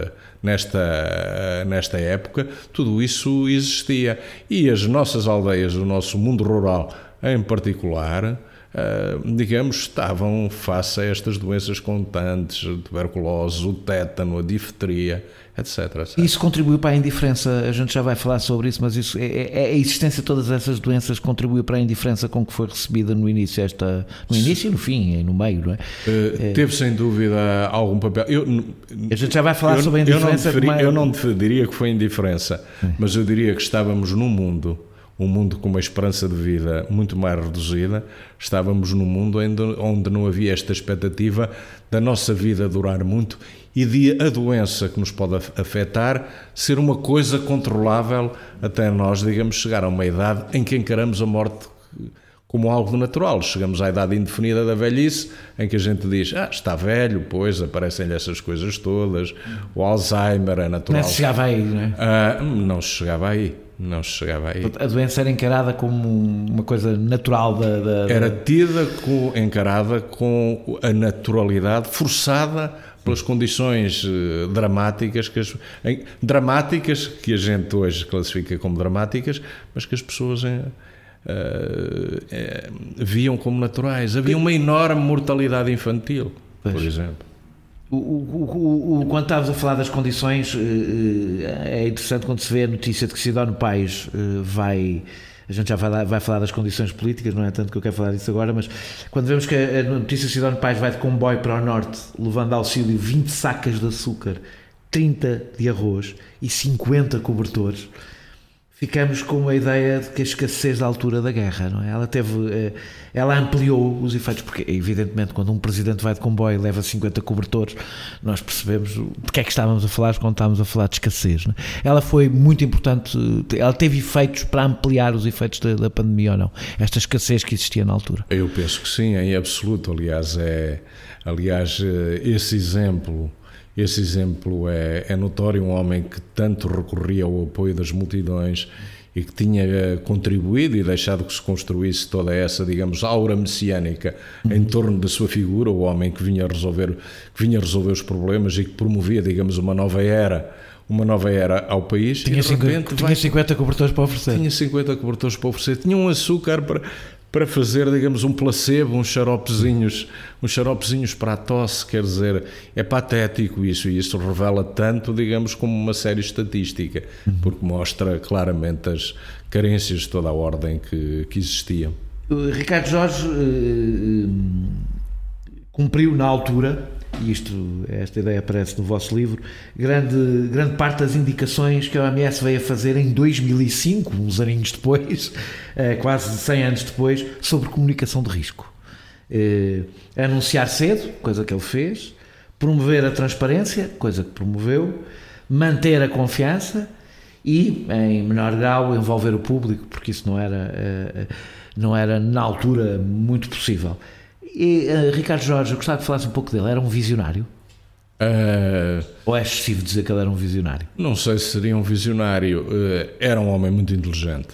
S3: nesta, nesta época, tudo isso existia. E as nossas aldeias, o nosso mundo rural em particular, digamos, estavam face a estas doenças constantes, a tuberculose, o tétano, a difteria, etc, etcétera.
S2: Isso contribuiu para a indiferença, a gente já vai falar sobre isso, mas isso, é, é, a existência de todas essas doenças contribuiu para a indiferença com que foi recebida no início, esta, no início e no fim, e no meio, não é?
S3: Uh, é. Teve sem dúvida algum papel. Eu,
S2: a gente já vai falar
S3: eu,
S2: sobre a indiferença.
S3: Eu não, deferi, é... eu não diria que foi indiferença, é. mas eu diria que estávamos num mundo, um mundo com uma esperança de vida muito mais reduzida, estávamos num mundo onde, onde não havia esta expectativa da nossa vida durar muito e de a doença que nos pode afetar ser uma coisa controlável até nós, digamos, chegar a uma idade em que encaramos a morte como algo natural. Chegamos à idade indefinida da velhice, em que a gente diz, ah, está velho, pois aparecem-lhe essas coisas todas, o Alzheimer é natural.
S2: Não se chegava aí, não é?
S3: Ah, não se chegava aí, não se chegava aí.
S2: A doença era encarada como uma coisa natural da... da...
S3: Era tida, com, encarada com a naturalidade forçada pelas condições uh, dramáticas que as, em, dramáticas que a gente hoje classifica como dramáticas, mas que as pessoas em, uh, uh, viam como naturais. Havia uma enorme mortalidade infantil, pois. Por exemplo.
S2: O, o, o, o, quando estavas a falar das condições, uh, é interessante quando se vê a notícia de que Sidónio Pais uh, vai... A gente já vai, vai falar das condições políticas, não é tanto que eu quero falar disso agora, mas quando vemos que a notícia de Sidónio Pais vai de comboio para o norte, levando auxílio vinte sacas de açúcar, trinta de arroz e cinquenta cobertores, ficamos com a ideia de que a escassez da altura da guerra, não é? Ela teve, ela ampliou os efeitos, porque evidentemente quando um presidente vai de comboio e leva cinquenta cobertores, nós percebemos de que é que estávamos a falar quando estávamos a falar de escassez, não é? Ela foi muito importante, ela teve efeitos para ampliar os efeitos da, da pandemia ou não? Esta escassez que existia na altura.
S3: Eu penso que sim, em absoluto. Aliás, é, aliás esse exemplo... Esse exemplo é, é notório, um homem que tanto recorria ao apoio das multidões e que tinha contribuído e deixado que se construísse toda essa, digamos, aura messiânica uhum. em torno da sua figura, o homem que vinha resolver, que vinha resolver os problemas e que promovia, digamos, uma nova era, uma nova era ao país.
S2: Tinha,
S3: e de repente,
S2: cinquenta, tinha cinquenta cobertores para oferecer.
S3: Tinha cinquenta cobertores para oferecer. Tinha um açúcar para... para fazer, digamos, um placebo, uns xaropezinhos, uns xaropezinhos para a tosse, quer dizer, é patético isso, e isso revela tanto, digamos, como uma série estatística, porque mostra claramente as carências de toda a ordem que, que existiam.
S2: Ricardo Jorge eh, cumpriu na altura, e isto, esta ideia aparece no vosso livro, grande, grande parte das indicações que a O M S veio a fazer em dois mil e cinco, uns aninhos depois, quase cem anos depois, sobre comunicação de risco. Anunciar cedo, coisa que ele fez, promover a transparência, coisa que promoveu, manter a confiança e, em menor grau, envolver o público, porque isso não era, não era na altura muito possível. E, uh, Ricardo Jorge, eu gostava que falasse um pouco dele. Era um visionário? Uh, Ou é excessivo dizer que ele era um visionário?
S3: Não sei se seria um visionário. Uh, era um homem muito inteligente.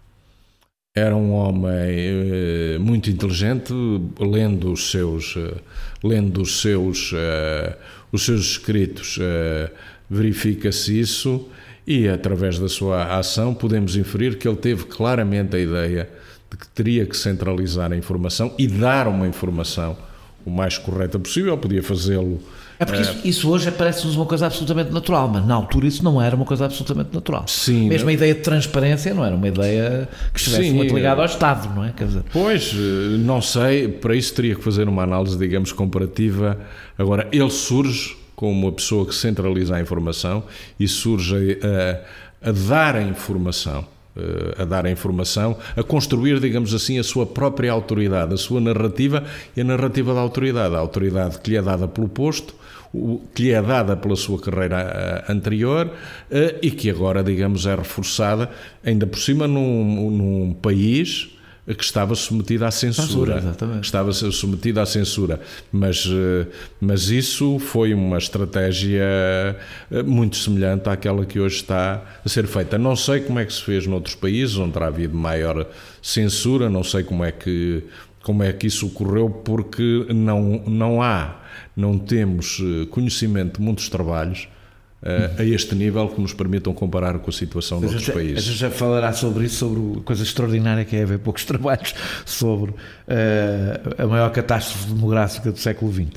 S3: Era um homem uh, muito inteligente, lendo os seus, uh, lendo os seus, uh, os seus escritos, uh, verifica-se isso, e através da sua ação podemos inferir que ele teve claramente a ideia de que teria que centralizar a informação e dar uma informação o mais correta possível. Podia fazê-lo...
S2: É porque isso, isso hoje parece-nos uma coisa absolutamente natural, mas na altura isso não era uma coisa absolutamente natural.
S3: Sim,
S2: mesmo
S3: não?
S2: A ideia de transparência não era uma ideia que estivesse Sim, muito ligada ao Estado, não é? Quer dizer...
S3: Pois, não sei, para isso teria que fazer uma análise, digamos, comparativa. Agora, ele surge como uma pessoa que centraliza a informação e surge a, a dar a informação. A dar a informação, a construir, digamos assim, a sua própria autoridade, a sua narrativa e a narrativa da autoridade, a autoridade que lhe é dada pelo posto, que lhe é dada pela sua carreira anterior e que agora, digamos, é reforçada, ainda por cima num, num país que estava submetido à censura,
S2: censura
S3: que estava submetido à censura, mas, mas isso foi uma estratégia muito semelhante àquela que hoje está a ser feita. Não sei como é que se fez noutros países onde terá havido maior censura, não sei como é que, como é que isso ocorreu, porque não, não há, não temos conhecimento de muitos trabalhos a este nível que nos permitam comparar com a situação de outros
S2: já,
S3: países.
S2: A gente já falará sobre isso, sobre a coisa extraordinária que é haver poucos trabalhos sobre uh, a maior catástrofe demográfica do século vinte.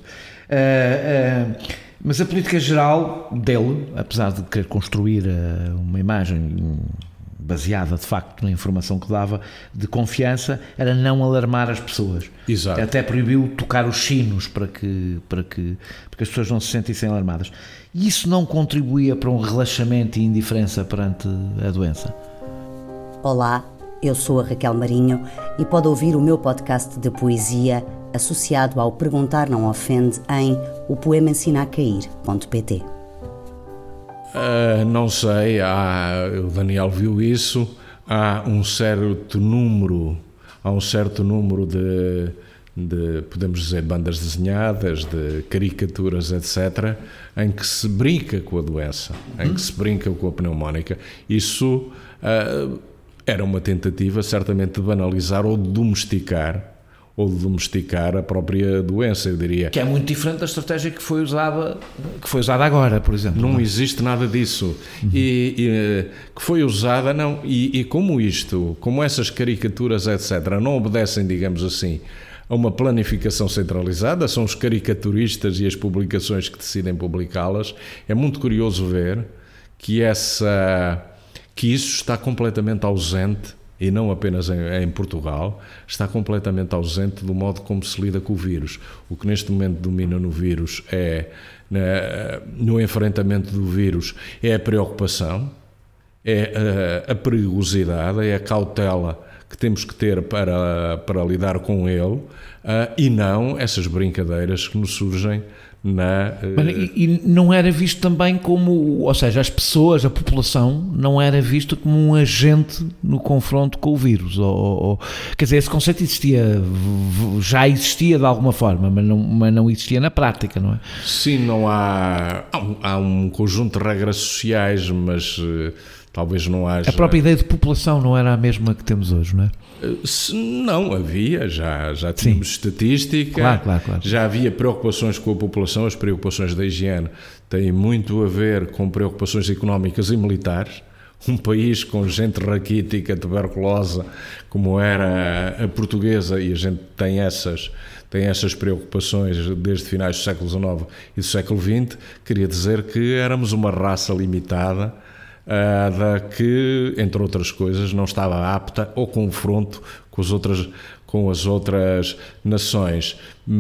S2: Uh, uh, mas a política geral dele, apesar de querer construir uh, uma imagem baseada de facto na informação que dava, de confiança, era não alarmar as pessoas.
S3: Exato.
S2: Até proibiu tocar os sinos para que, para que, para que as pessoas não se sentissem alarmadas. E isso não contribuía para um relaxamento e indiferença perante a doença?
S4: Olá, eu sou a Raquel Marinho e pode ouvir o meu podcast de poesia associado ao Perguntar Não Ofende em o poema ensina a cair ponto pt.
S3: Uh, não sei, há, o Daniel viu isso, há um certo número, há um certo número de, de, podemos dizer, bandas desenhadas, de caricaturas, etcétera, em que se brinca com a doença, em que se brinca com a pneumónica. Isso uh, era uma tentativa, certamente, de banalizar ou de domesticar, ou de domesticar a própria doença, eu diria.
S2: Que é muito diferente da estratégia que foi usada, que foi usada agora, por exemplo.
S3: Não, não existe nada disso. Uhum. E, e que foi usada, não. E, e como isto, como essas caricaturas, etcétera, não obedecem, digamos assim, a uma planificação centralizada, são os caricaturistas e as publicações que decidem publicá-las, é muito curioso ver que, essa, que isso está completamente ausente, e não apenas em, em Portugal, está completamente ausente do modo como se lida com o vírus. O que neste momento domina no vírus é, no enfrentamento do vírus, é a preocupação, é a, a perigosidade, é a cautela que temos que ter para, para lidar com ele, e não essas brincadeiras que nos surgem na...
S2: Mas, e, e não era visto também como, ou seja, as pessoas, a população, não era visto como um agente no confronto com o vírus, ou, ou, quer dizer, esse conceito existia, já existia de alguma forma, mas não, mas não existia na prática, não é?
S3: Sim, não há, há um, há um conjunto de regras sociais, mas uh, talvez não haja...
S2: A própria ideia de população não era a mesma que temos hoje, não é?
S3: Não, havia, já, já tínhamos Sim. estatística,
S2: claro, claro, claro.
S3: Já havia preocupações com a população, as preocupações da higiene têm muito a ver com preocupações económicas e militares. Um país com gente raquítica, tuberculosa, como era a portuguesa, e a gente tem essas, tem essas preocupações desde finais do século dezenove e do século vinte, queria dizer que éramos uma raça limitada, Uh, da que, entre outras coisas, não estava apta ao confronto com as outras, com as outras nações.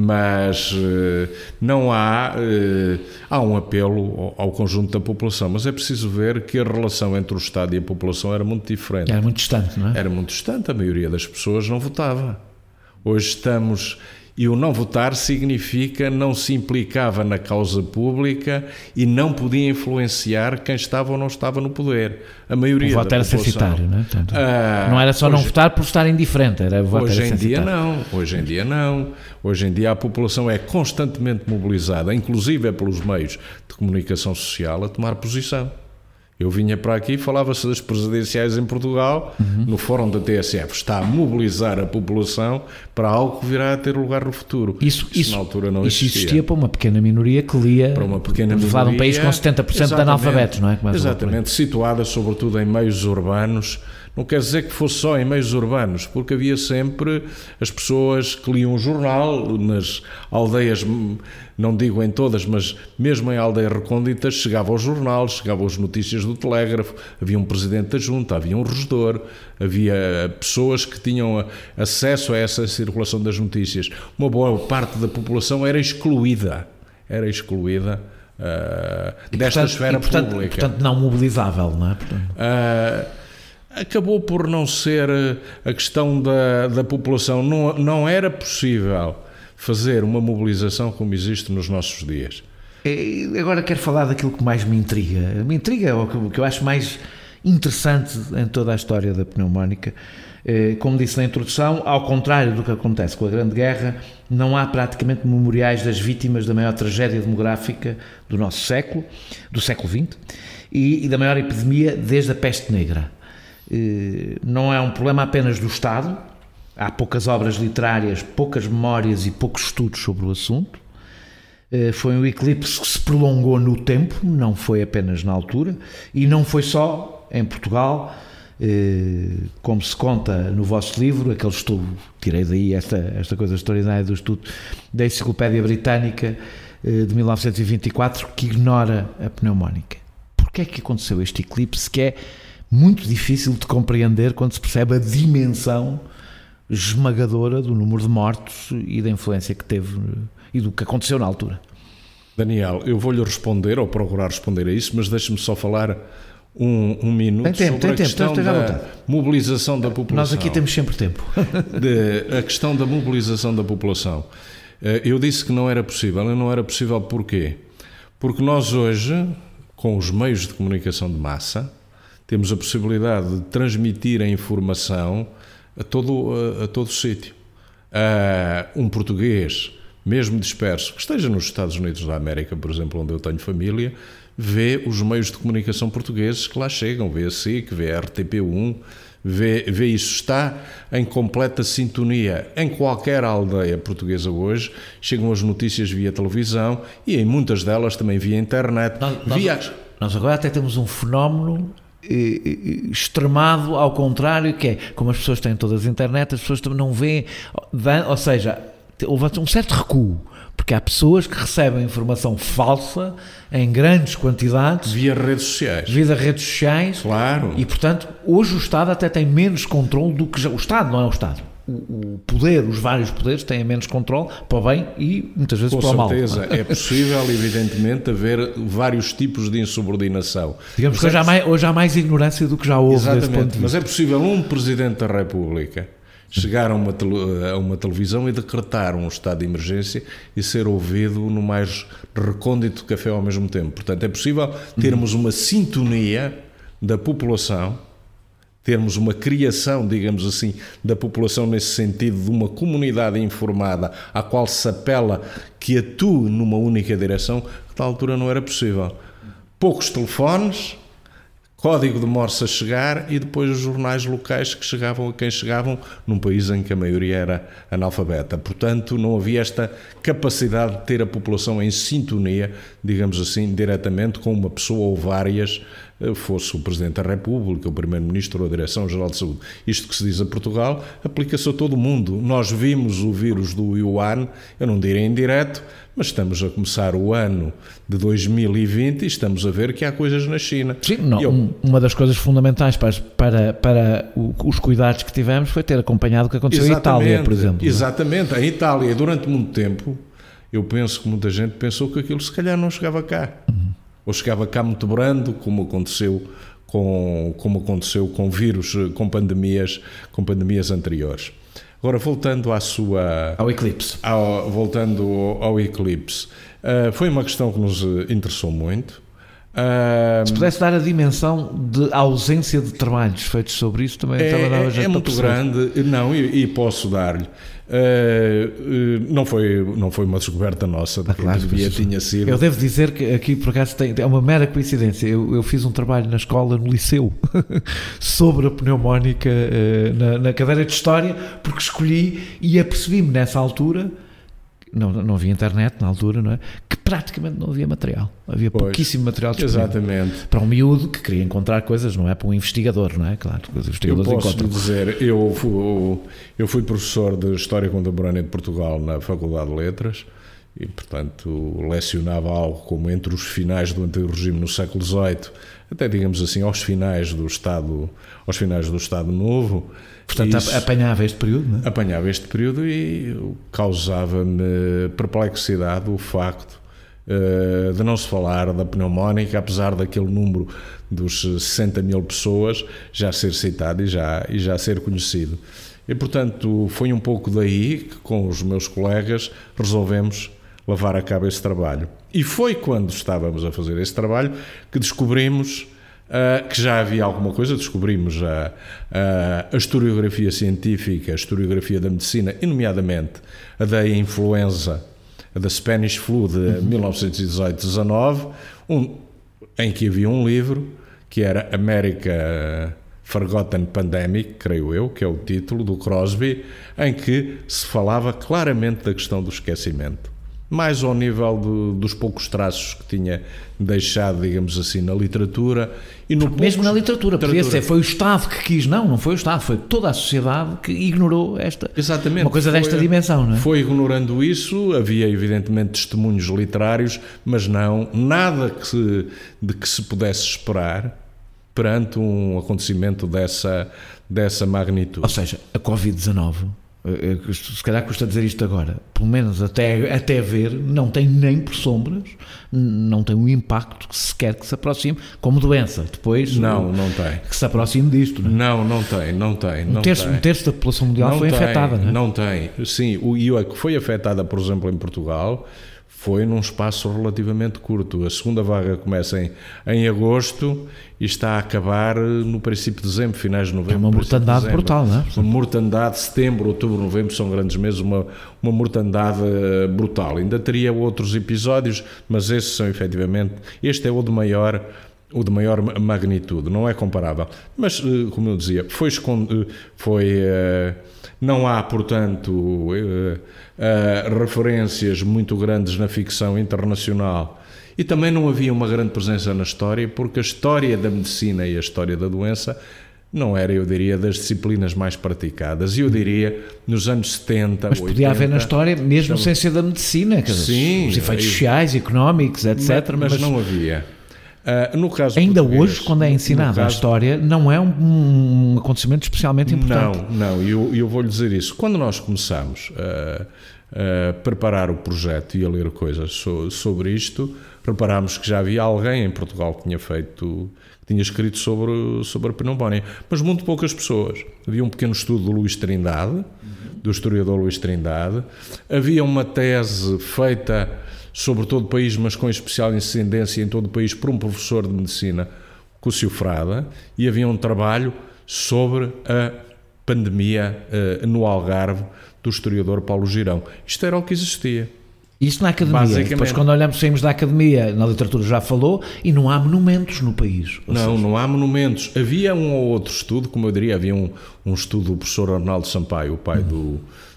S3: Mas uh, não há, uh, há um apelo ao, ao conjunto da população, mas é preciso ver que a relação entre o Estado e a população era muito diferente.
S2: Era muito distante, não é?
S3: Era muito distante, a maioria das pessoas não votava. Hoje estamos... E o não votar significa não se implicava na causa pública e não podia influenciar quem estava ou não estava no poder. A maioria
S2: o voto
S3: da
S2: era
S3: população...
S2: censitário, não é? Portanto,
S3: ah,
S2: não era só
S3: hoje,
S2: não votar por estar indiferente, era votar
S3: hoje em dia
S2: censitário.
S3: não, hoje em dia não. Hoje em dia a população é constantemente mobilizada, inclusive é pelos meios de comunicação social, a tomar posição. Eu vinha para aqui, falava-se das presidenciais em Portugal, uhum. no fórum da T S F, está a mobilizar a população para algo que virá a ter lugar no futuro.
S2: Isso,
S3: isso,
S2: isso
S3: na altura não
S2: isso
S3: existia.
S2: existia para uma pequena minoria que lia,
S3: para uma pequena minoria,
S2: falar de um país com setenta por cento de analfabetos, não é? Começa
S3: exatamente, situada sobretudo em meios urbanos. Não quer dizer que fosse só em meios urbanos, porque havia sempre as pessoas que liam o jornal nas aldeias, não digo em todas, mas mesmo em aldeias recônditas, chegava ao jornal, chegavam as notícias do telégrafo, havia um presidente da junta, havia um regedor, havia pessoas que tinham acesso a essa circulação das notícias. Uma boa parte da população era excluída, era excluída uh,
S2: e,
S3: desta
S2: portanto,
S3: esfera
S2: e, portanto,
S3: pública.
S2: E, portanto, não mobilizável, não é? Portanto...
S3: Uh, Acabou por não ser a questão da, da população. Não, não era possível fazer uma mobilização como existe nos nossos dias.
S2: Agora quero falar daquilo que mais me intriga. Me intriga, ou que eu acho mais interessante em toda a história da pneumónica. Como disse na introdução, ao contrário do que acontece com a Grande Guerra, não há praticamente memoriais das vítimas da maior tragédia demográfica do nosso século, do século vinte, e, e da maior epidemia desde a peste negra. Não é um problema apenas do Estado, há poucas obras literárias, poucas memórias e poucos estudos sobre o assunto. Foi um eclipse que se prolongou no tempo, não foi apenas na altura, e não foi só em Portugal, como se conta no vosso livro, aquele estudo, tirei daí esta, esta coisa extraordinária do estudo da Enciclopédia Britânica de mil novecentos e vinte e quatro, que ignora a pneumónica. Porquê é que aconteceu este eclipse, que é muito difícil de compreender quando se percebe a dimensão esmagadora do número de mortos e da influência que teve e do que aconteceu na altura?
S3: Daniel, eu vou-lhe responder, ou procurar responder a isso, mas deixe-me só falar um, um minuto
S2: tem tempo,
S3: sobre
S2: tem
S3: a
S2: tempo,
S3: questão
S2: tem
S3: da mobilização da população.
S2: Nós aqui temos sempre tempo.
S3: de, a questão da mobilização da população. Eu disse que não era possível. E não era possível porquê? Porque nós hoje, com os meios de comunicação de massa, temos a possibilidade de transmitir a informação a todo, a, a todo sítio. Uh, um português, mesmo disperso, que esteja nos Estados Unidos da América, por exemplo, onde eu tenho família, vê os meios de comunicação portugueses que lá chegam, vê a S I C, vê a R T P um, vê, vê isso, está em completa sintonia. Em qualquer aldeia portuguesa hoje chegam as notícias via televisão e em muitas delas também via internet.
S2: Nós,
S3: via...
S2: nós, nós agora até temos um fenómeno extremado ao contrário, que é como as pessoas têm todas a internet, as pessoas também não veem, ou seja, houve um certo recuo, porque há pessoas que recebem informação falsa em grandes quantidades
S3: via redes sociais,
S2: via redes sociais,
S3: claro.
S2: E portanto hoje o Estado até tem menos controle do que já, o Estado não é o Estado. O poder, os vários poderes têm menos controle para o bem e muitas vezes
S3: Com
S2: para o mal. Com
S3: certeza, é possível, evidentemente, haver vários tipos de insubordinação.
S2: Digamos que hoje há, mais, hoje há mais ignorância do que já houve.
S3: Exatamente, mas é possível um Presidente da República chegar a uma, a uma televisão e decretar um estado de emergência e ser ouvido no mais recôndito café ao mesmo tempo. Portanto, é possível termos uma sintonia da população, termos uma criação, digamos assim, da população nesse sentido, de uma comunidade informada à qual se apela que atue numa única direção, que da altura não era possível. Poucos telefones, código de Morse a chegar e depois os jornais locais que chegavam a quem chegavam num país em que a maioria era analfabeta. Portanto, não havia esta capacidade de ter a população em sintonia, digamos assim, diretamente com uma pessoa ou várias, fosse o Presidente da República, o Primeiro-Ministro ou a Direção-Geral de Saúde. Isto que se diz a Portugal aplica-se a todo o mundo. Nós vimos o vírus do Wuhan, eu não direi em direto, mas estamos a começar o ano de dois mil e vinte e estamos a ver que há coisas na China.
S2: Sim, não,
S3: eu...
S2: uma das coisas fundamentais para, para, para os cuidados que tivemos foi ter acompanhado o que aconteceu em Itália, por exemplo.
S3: Exatamente, em Itália, durante muito tempo, eu penso que muita gente pensou que aquilo se calhar não chegava cá. Uhum. Ou chegava cá muito brando, como aconteceu com, como aconteceu com vírus, com pandemias, com pandemias anteriores. Agora, voltando à sua...
S2: Ao eclipse.
S3: Ao, voltando ao, ao eclipse. Uh, foi uma questão que nos interessou muito. Uh,
S2: Se pudesse dar a dimensão de ausência de trabalhos feitos sobre isso, também
S3: é,
S2: estava a dar
S3: é, é muito grande. Não, e, e posso dar-lhe. Uh, não, foi, não foi uma descoberta nossa, de
S2: ah, claro,
S3: devia, tinha sido.
S2: Eu devo dizer que aqui, por acaso, tem, é uma mera coincidência. Eu, eu fiz um trabalho na escola, no liceu, sobre a pneumónica, uh, na, na cadeira de História, porque escolhi e apercebi-me nessa altura, não, não havia internet na altura, não é? Que praticamente não havia material. Havia
S3: pois,
S2: pouquíssimo material disponível.
S3: Exatamente.
S2: Para um miúdo que queria encontrar coisas, não é? Para um investigador, não é? Claro, os investigadores
S3: eu posso
S2: encontram.
S3: dizer, eu fui, eu fui professor de História Contemporânea de Portugal na Faculdade de Letras e, portanto, lecionava algo como entre os finais do Antigo Regime no século dezoito, até, digamos assim, aos finais do Estado, aos finais do Estado Novo.
S2: Portanto, isso, apanhava este período, não é?
S3: Apanhava este período e causava-me perplexidade o facto uh, de não se falar da pneumónica, apesar daquele número dos sessenta mil pessoas já ser citado e já, e já ser conhecido. E, portanto, foi um pouco daí que, com os meus colegas, resolvemos levar a cabo esse trabalho. E foi quando estávamos a fazer esse trabalho que descobrimos Uh, que já havia alguma coisa, descobrimos a, a, a historiografia científica, a historiografia da medicina, e nomeadamente a da influenza, a da Spanish Flu de uhum. mil novecentos e dezoito dezenove, um, em que havia um livro que era America Forgotten Pandemic, creio eu, que é o título do Crosby, em que se falava claramente da questão do esquecimento. Mais ao nível do, dos poucos traços que tinha deixado, digamos assim, na literatura. E no
S2: Mesmo
S3: poucos,
S2: na literatura,
S3: literatura.
S2: podia ser, foi o Estado que quis, não, não foi o Estado, foi toda a sociedade que ignorou esta,
S3: Exatamente,
S2: uma coisa
S3: foi,
S2: desta dimensão, não é?
S3: Foi ignorando isso, havia evidentemente testemunhos literários, mas não, nada que se, de que se pudesse esperar perante um acontecimento dessa, dessa magnitude.
S2: Ou seja, a covid dezanove... se calhar custa dizer isto agora, pelo menos até, até ver, não tem nem por sombras, não tem um impacto que sequer que se aproxime como doença, depois
S3: não, não tem
S2: que se aproxime disto, não é?
S3: Não, não tem, não tem, não
S2: um, terço,
S3: tem.
S2: um terço da população mundial
S3: não
S2: foi
S3: tem,
S2: afetada, não é?
S3: Não tem, sim, o I O E que foi afetada, por exemplo, em Portugal, foi num espaço relativamente curto. A segunda vaga começa em, em agosto e está a acabar no princípio de dezembro, finais de novembro.
S2: É uma mortandade de brutal, não é?
S3: Uma mortandade, setembro, outubro, novembro, são grandes meses, uma, uma mortandade brutal. Ainda teria outros episódios, mas esses são efetivamente, este é o de maior, o de maior magnitude, não é comparável. Mas, como eu dizia, foi, foi não há, portanto, referências muito grandes na ficção internacional. E também não havia uma grande presença na história, porque a história da medicina e a história da doença não era, eu diria, das disciplinas mais praticadas. E eu diria, nos anos setenta,
S2: mas podia oitenta, haver na história, mesmo sem ser da medicina, quer dizer,
S3: sim,
S2: os efeitos sociais, económicos, etcétera.
S3: Mas, mas não havia. Uh, no caso
S2: ainda hoje, quando é ensinada caso, a história, não é um, um acontecimento especialmente importante.
S3: Não, não, eu, eu vou-lhe dizer isso. Quando nós começamos a, a preparar o projeto e a ler coisas so, sobre isto, reparámos que já havia alguém em Portugal que tinha feito, que tinha escrito sobre, sobre a pneumonia, mas muito poucas pessoas. Havia um pequeno estudo do Luís Trindade, do historiador Luís Trindade, havia uma tese feita sobre todo o país, mas com especial incidência em todo o país, por um professor de medicina, Cúcio Frada, e havia um trabalho sobre a pandemia uh, no Algarve do historiador Paulo Girão. Isto era o que existia.
S2: Isso na academia. Depois, quando olhamos, saímos da academia, na literatura já falou, e não há monumentos no país.
S3: Não, seja... não há monumentos. Havia um ou outro estudo, como eu diria, havia um, um estudo do professor Arnaldo Sampaio, o pai hum. do...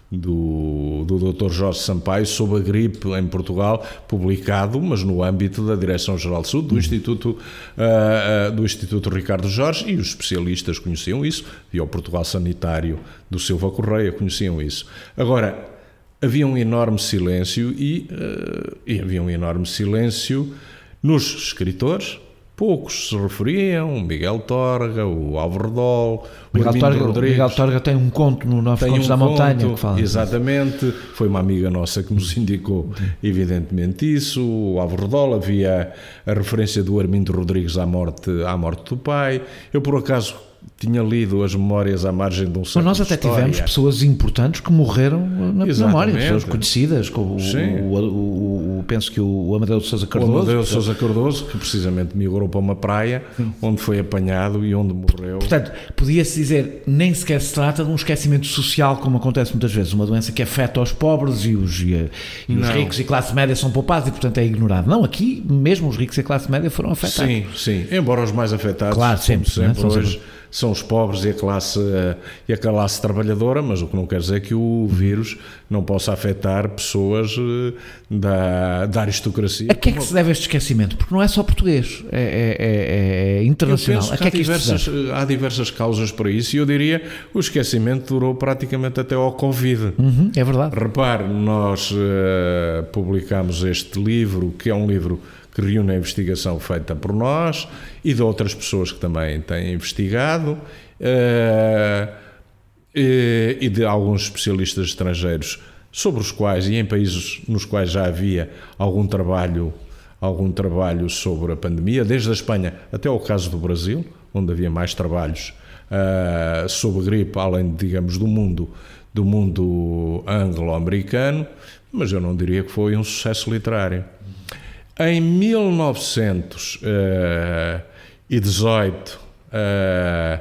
S3: do, do doutor Jorge Sampaio sobre a gripe em Portugal, publicado, mas no âmbito da Direção-Geral de Saúde, do Instituto, uh, uh, do Instituto Ricardo Jorge, e os especialistas conheciam isso, e o Portugal Sanitário do Silva Correia conheciam isso. Agora, havia um enorme silêncio e, uh, e havia um enorme silêncio nos escritores. Poucos se referiam, o Miguel Torga, o Álvaro Redol, o
S2: Miguel Torga, Rodrigues. Miguel Torga tem um conto no Nove Contos um da Montanha conto, que fala.
S3: Exatamente, foi uma amiga nossa que nos indicou evidentemente isso. O Álvaro Redol, havia a referência do Armindo Rodrigues à morte, à morte do pai. Eu, por acaso, tinha lido as memórias à margem de um século.
S2: Nós até tivemos pessoas importantes que morreram na memória, pessoas conhecidas, como o, o, o, o, penso que o Amadeu de Sousa Cardoso.
S3: O Amadeu de Sousa Cardoso, que precisamente migrou para uma praia, onde foi apanhado e onde morreu.
S2: Portanto, podia-se dizer, nem sequer se trata de um esquecimento social, como acontece muitas vezes, uma doença que afeta os pobres e os, e, e os ricos e classe média são poupados e, portanto, é ignorado. Não, aqui mesmo os ricos e a classe média foram afetados.
S3: Sim, sim, embora os mais afetados,
S2: claro, sempre,
S3: sempre
S2: né?
S3: hoje... são os pobres e a, classe, e a classe trabalhadora, mas o que não quer dizer que o vírus não possa afetar pessoas da, da aristocracia.
S2: A que é que se deve este esquecimento? Porque não é só português, é, é, é internacional. A que
S3: há,
S2: é que
S3: diversas, há diversas causas para isso e eu diria que o esquecimento durou praticamente até ao Covid.
S2: Uhum, é verdade.
S3: Repare, nós uh, publicamos este livro, que é um livro que reúne a investigação feita por nós e de outras pessoas que também têm investigado, uh, e, e de alguns especialistas estrangeiros sobre os quais, e em países nos quais já havia algum trabalho, algum trabalho sobre a pandemia, desde a Espanha até ao caso do Brasil, onde havia mais trabalhos uh, sobre gripe, além, digamos, do mundo, do mundo anglo-americano, mas eu não diria que foi um sucesso literário. Em mil novecentos e dezoito uh,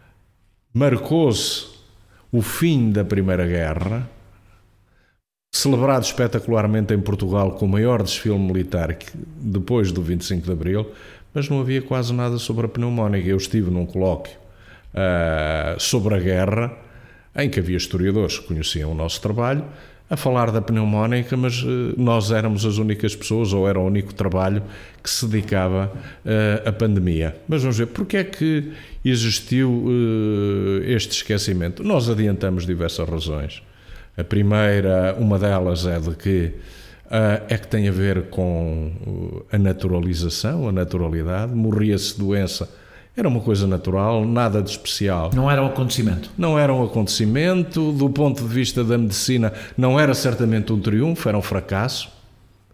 S3: marcou-se o fim da Primeira Guerra, celebrado espetacularmente em Portugal com o maior desfile militar que, depois do vinte e cinco de Abril, mas não havia quase nada sobre a pneumónica. Eu estive num colóquio uh, sobre a guerra, em que havia historiadores que conheciam o nosso trabalho, a falar da pneumónica, mas uh, nós éramos as únicas pessoas, ou era o único trabalho que se dedicava uh, à pandemia. Mas vamos ver, porque é que existiu uh, este esquecimento? Nós adiantamos diversas razões. A primeira, uma delas é de que uh, é que tem a ver com uh, a naturalização, a naturalidade. Morria-se doença, era uma coisa natural, nada de especial.
S2: Não era um acontecimento.
S3: Não era um acontecimento. Do ponto de vista da medicina, não era certamente um triunfo, era um fracasso.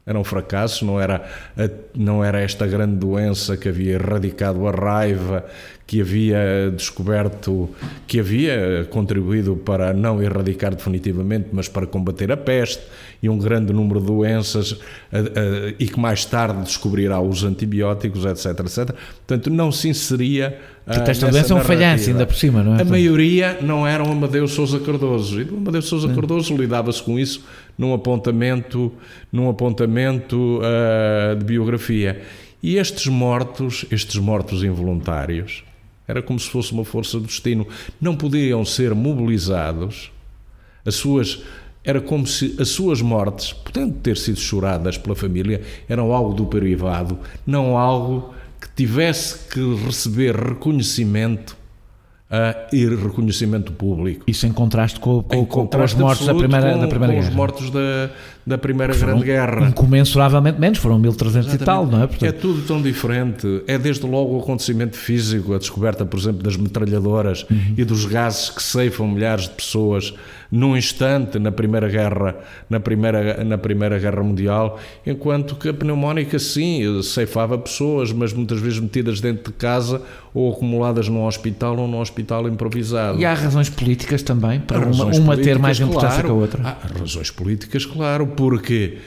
S3: Eram fracassos, não era, a, não era esta grande doença que havia erradicado a raiva, que havia descoberto, que havia contribuído para não erradicar definitivamente, mas para combater a peste e um grande número de doenças, a, a, e que mais tarde descobrirá os antibióticos, etc, etcétera. Portanto, não se inseria
S2: Portanto, esta doença é um falhanço, ainda por cima, não é?
S3: A maioria não eram Amadeu Sousa Cardoso, e do Amadeu Sousa Cardoso lidava-se com isso num apontamento, num apontamento uh, de biografia. E estes mortos, estes mortos involuntários, era como se fosse uma força do destino, não podiam ser mobilizados, as suas, era como se as suas mortes, podendo ter sido choradas pela família, eram algo do privado, não algo que tivesse que receber reconhecimento uh, e reconhecimento público.
S2: Isso em contraste com, com, em com, contraste com os mortos da Primeira,
S3: com,
S2: da primeira
S3: com
S2: Guerra.
S3: os mortos da, da Primeira Grande Guerra.
S2: Incomensuravelmente menos, foram mil e trezentos e tal, não é?
S3: Portanto, é tudo tão diferente. É desde logo o acontecimento físico, a descoberta, por exemplo, das metralhadoras uhum. e dos gases que ceifam milhares de pessoas num instante na Primeira Guerra, na Primeira, na Primeira Guerra Mundial, enquanto que a pneumónica, sim, ceifava pessoas, mas muitas vezes metidas dentro de casa ou acumuladas num hospital ou num hospital improvisado.
S2: E há razões políticas também, para uma, uma ter mais importância
S3: claro,
S2: que a outra?
S3: Há razões políticas, claro, porque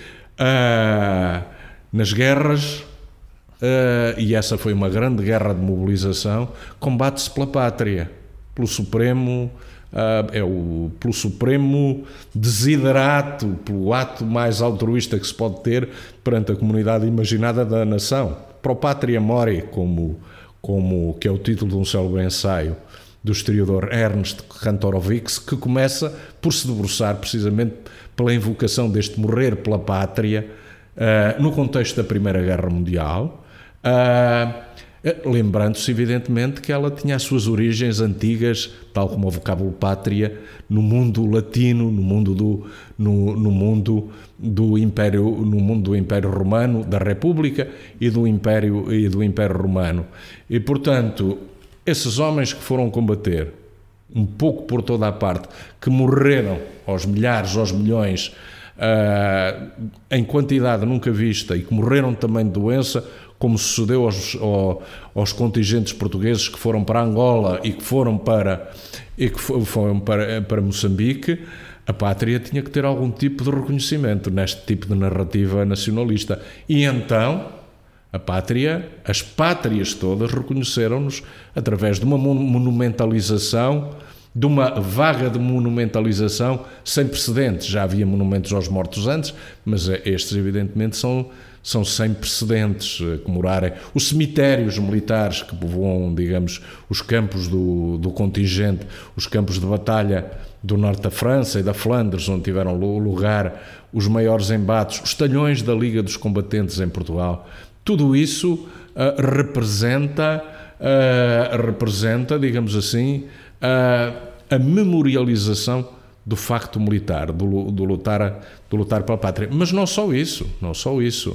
S3: ah, nas guerras, ah, e essa foi uma grande guerra de mobilização, combate-se pela pátria, pelo Supremo... Uh, é o, pelo supremo desiderato, pelo ato mais altruísta que se pode ter perante a comunidade imaginada da nação. Pro Patria Mori, como, como, que é o título de um célebre ensaio do historiador Ernst Kantorowicz, que começa por se debruçar precisamente pela invocação deste morrer pela pátria uh, no contexto da Primeira Guerra Mundial, uh, lembrando-se evidentemente que ela tinha as suas origens antigas, tal como o vocábulo pátria, no mundo latino, no mundo do, no, no mundo do Império, no mundo do Império Romano, da República e do Império, e do Império Romano. E, portanto, esses homens que foram combater, um pouco por toda a parte, que morreram aos milhares, aos milhões, uh, em quantidade nunca vista, e que morreram também de doença, como sucedeu aos, aos, aos contingentes portugueses que foram para Angola e que foram para, e que foram para, para Moçambique, a pátria tinha que ter algum tipo de reconhecimento neste tipo de narrativa nacionalista. E então, a pátria, as pátrias todas reconheceram-nos através de uma monumentalização, de uma vaga de monumentalização sem precedentes. Já havia monumentos aos mortos antes, mas estes evidentemente são... são sem precedentes, a comemorarem os cemitérios militares que povoam, digamos, os campos do, do contingente, os campos de batalha do norte da França e da Flandres, onde tiveram lugar os maiores embates, os talhões da Liga dos Combatentes em Portugal. Tudo isso uh, representa, uh, representa, digamos assim, uh, a memorialização do facto militar, do, do, lutar, do lutar pela pátria. Mas não só isso, não só isso.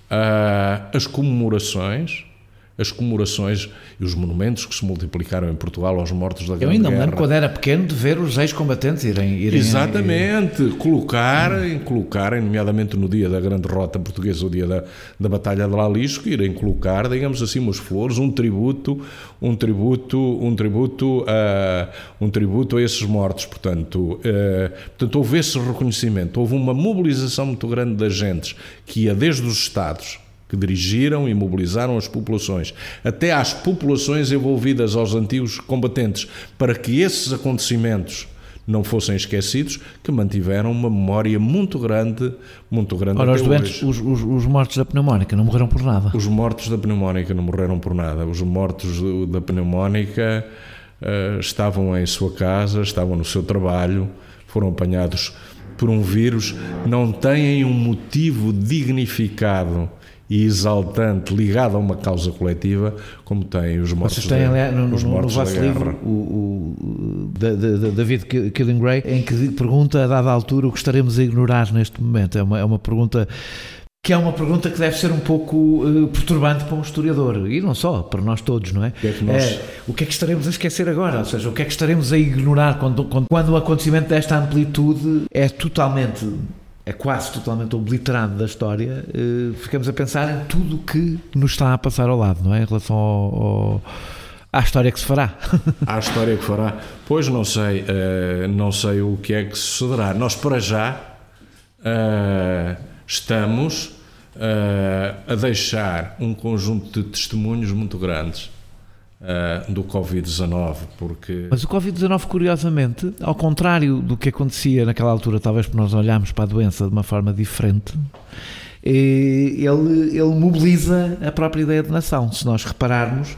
S3: Uh, as comemorações, as comemorações e os monumentos que se multiplicaram em Portugal aos mortos da Grande Guerra. Eu
S2: ainda me lembro quando era pequeno de ver os ex-combatentes irem... irem
S3: Exatamente, irem... colocarem, colocarem, nomeadamente no dia da grande derrota portuguesa, o dia da, da Batalha de Lalisco, irem colocar, digamos assim, umas flores, um tributo, um tributo, um tributo, uh, um tributo a esses mortos. Portanto, uh, portanto, houve esse reconhecimento, houve uma mobilização muito grande das gentes, que ia desde os Estados, que dirigiram e mobilizaram as populações, até às populações envolvidas, aos antigos combatentes, para que esses acontecimentos não fossem esquecidos, que mantiveram uma memória muito grande, muito grande.
S2: Ora, os doentes, os, os, os mortos da pneumónica não morreram por nada.
S3: Os mortos da pneumónica não morreram por nada. Os mortos da pneumónica uh, estavam em sua casa, estavam no seu trabalho, foram apanhados por um vírus, não têm um motivo dignificado e exaltante ligado a uma causa coletiva como têm os mortos.
S2: Vocês têm,
S3: da,
S2: no,
S3: os
S2: no,
S3: mortos
S2: no vosso
S3: da
S2: livro
S3: guerra.
S2: o, o da, da, David Killingray, em que pergunta a dada altura o que estaremos a ignorar neste momento. É uma, é uma pergunta que é uma pergunta que deve ser um pouco uh, perturbante para um historiador, e não só, para nós todos, não é?
S3: O que é que, nós...
S2: é, o que, é que estaremos a esquecer agora? Ou seja, o que é que estaremos a ignorar quando, quando, quando o acontecimento desta amplitude é totalmente é quase totalmente obliterado da história, ficamos a pensar em tudo o que nos está a passar ao lado, não é? Em relação ao, ao, à história que se fará.
S3: À história que fará. Pois não sei, uh, não sei o que é que sucederá. Nós para já uh, estamos uh, a deixar um conjunto de testemunhos muito grandes Uh, do covid dezanove, porque...
S2: Mas o covid dezanove, curiosamente, ao contrário do que acontecia naquela altura, talvez por nós olharmos para a doença de uma forma diferente, ele, ele mobiliza a própria ideia de nação. Se nós repararmos,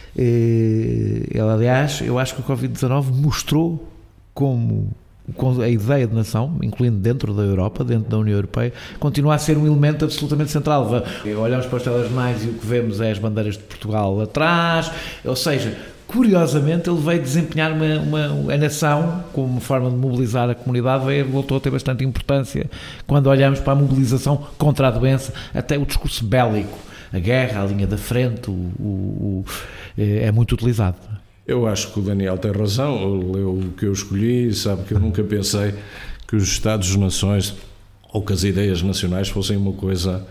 S2: ele, aliás, eu acho que o covid dezanove mostrou como a ideia de nação, incluindo dentro da Europa, dentro da União Europeia, continua a ser um elemento absolutamente central. Olhamos para os telejornais e o que vemos é as bandeiras de Portugal atrás, ou seja, curiosamente ele veio desempenhar uma, uma a nação como uma forma de mobilizar a comunidade, veio, voltou a ter bastante importância quando olhamos para a mobilização contra a doença, até o discurso bélico, a guerra, a linha da frente, o, o, o, é muito utilizado.
S3: Eu acho que o Daniel tem razão, leu o que eu escolhi, sabe que eu nunca pensei que os Estados-nações ou que as ideias nacionais fossem uma coisa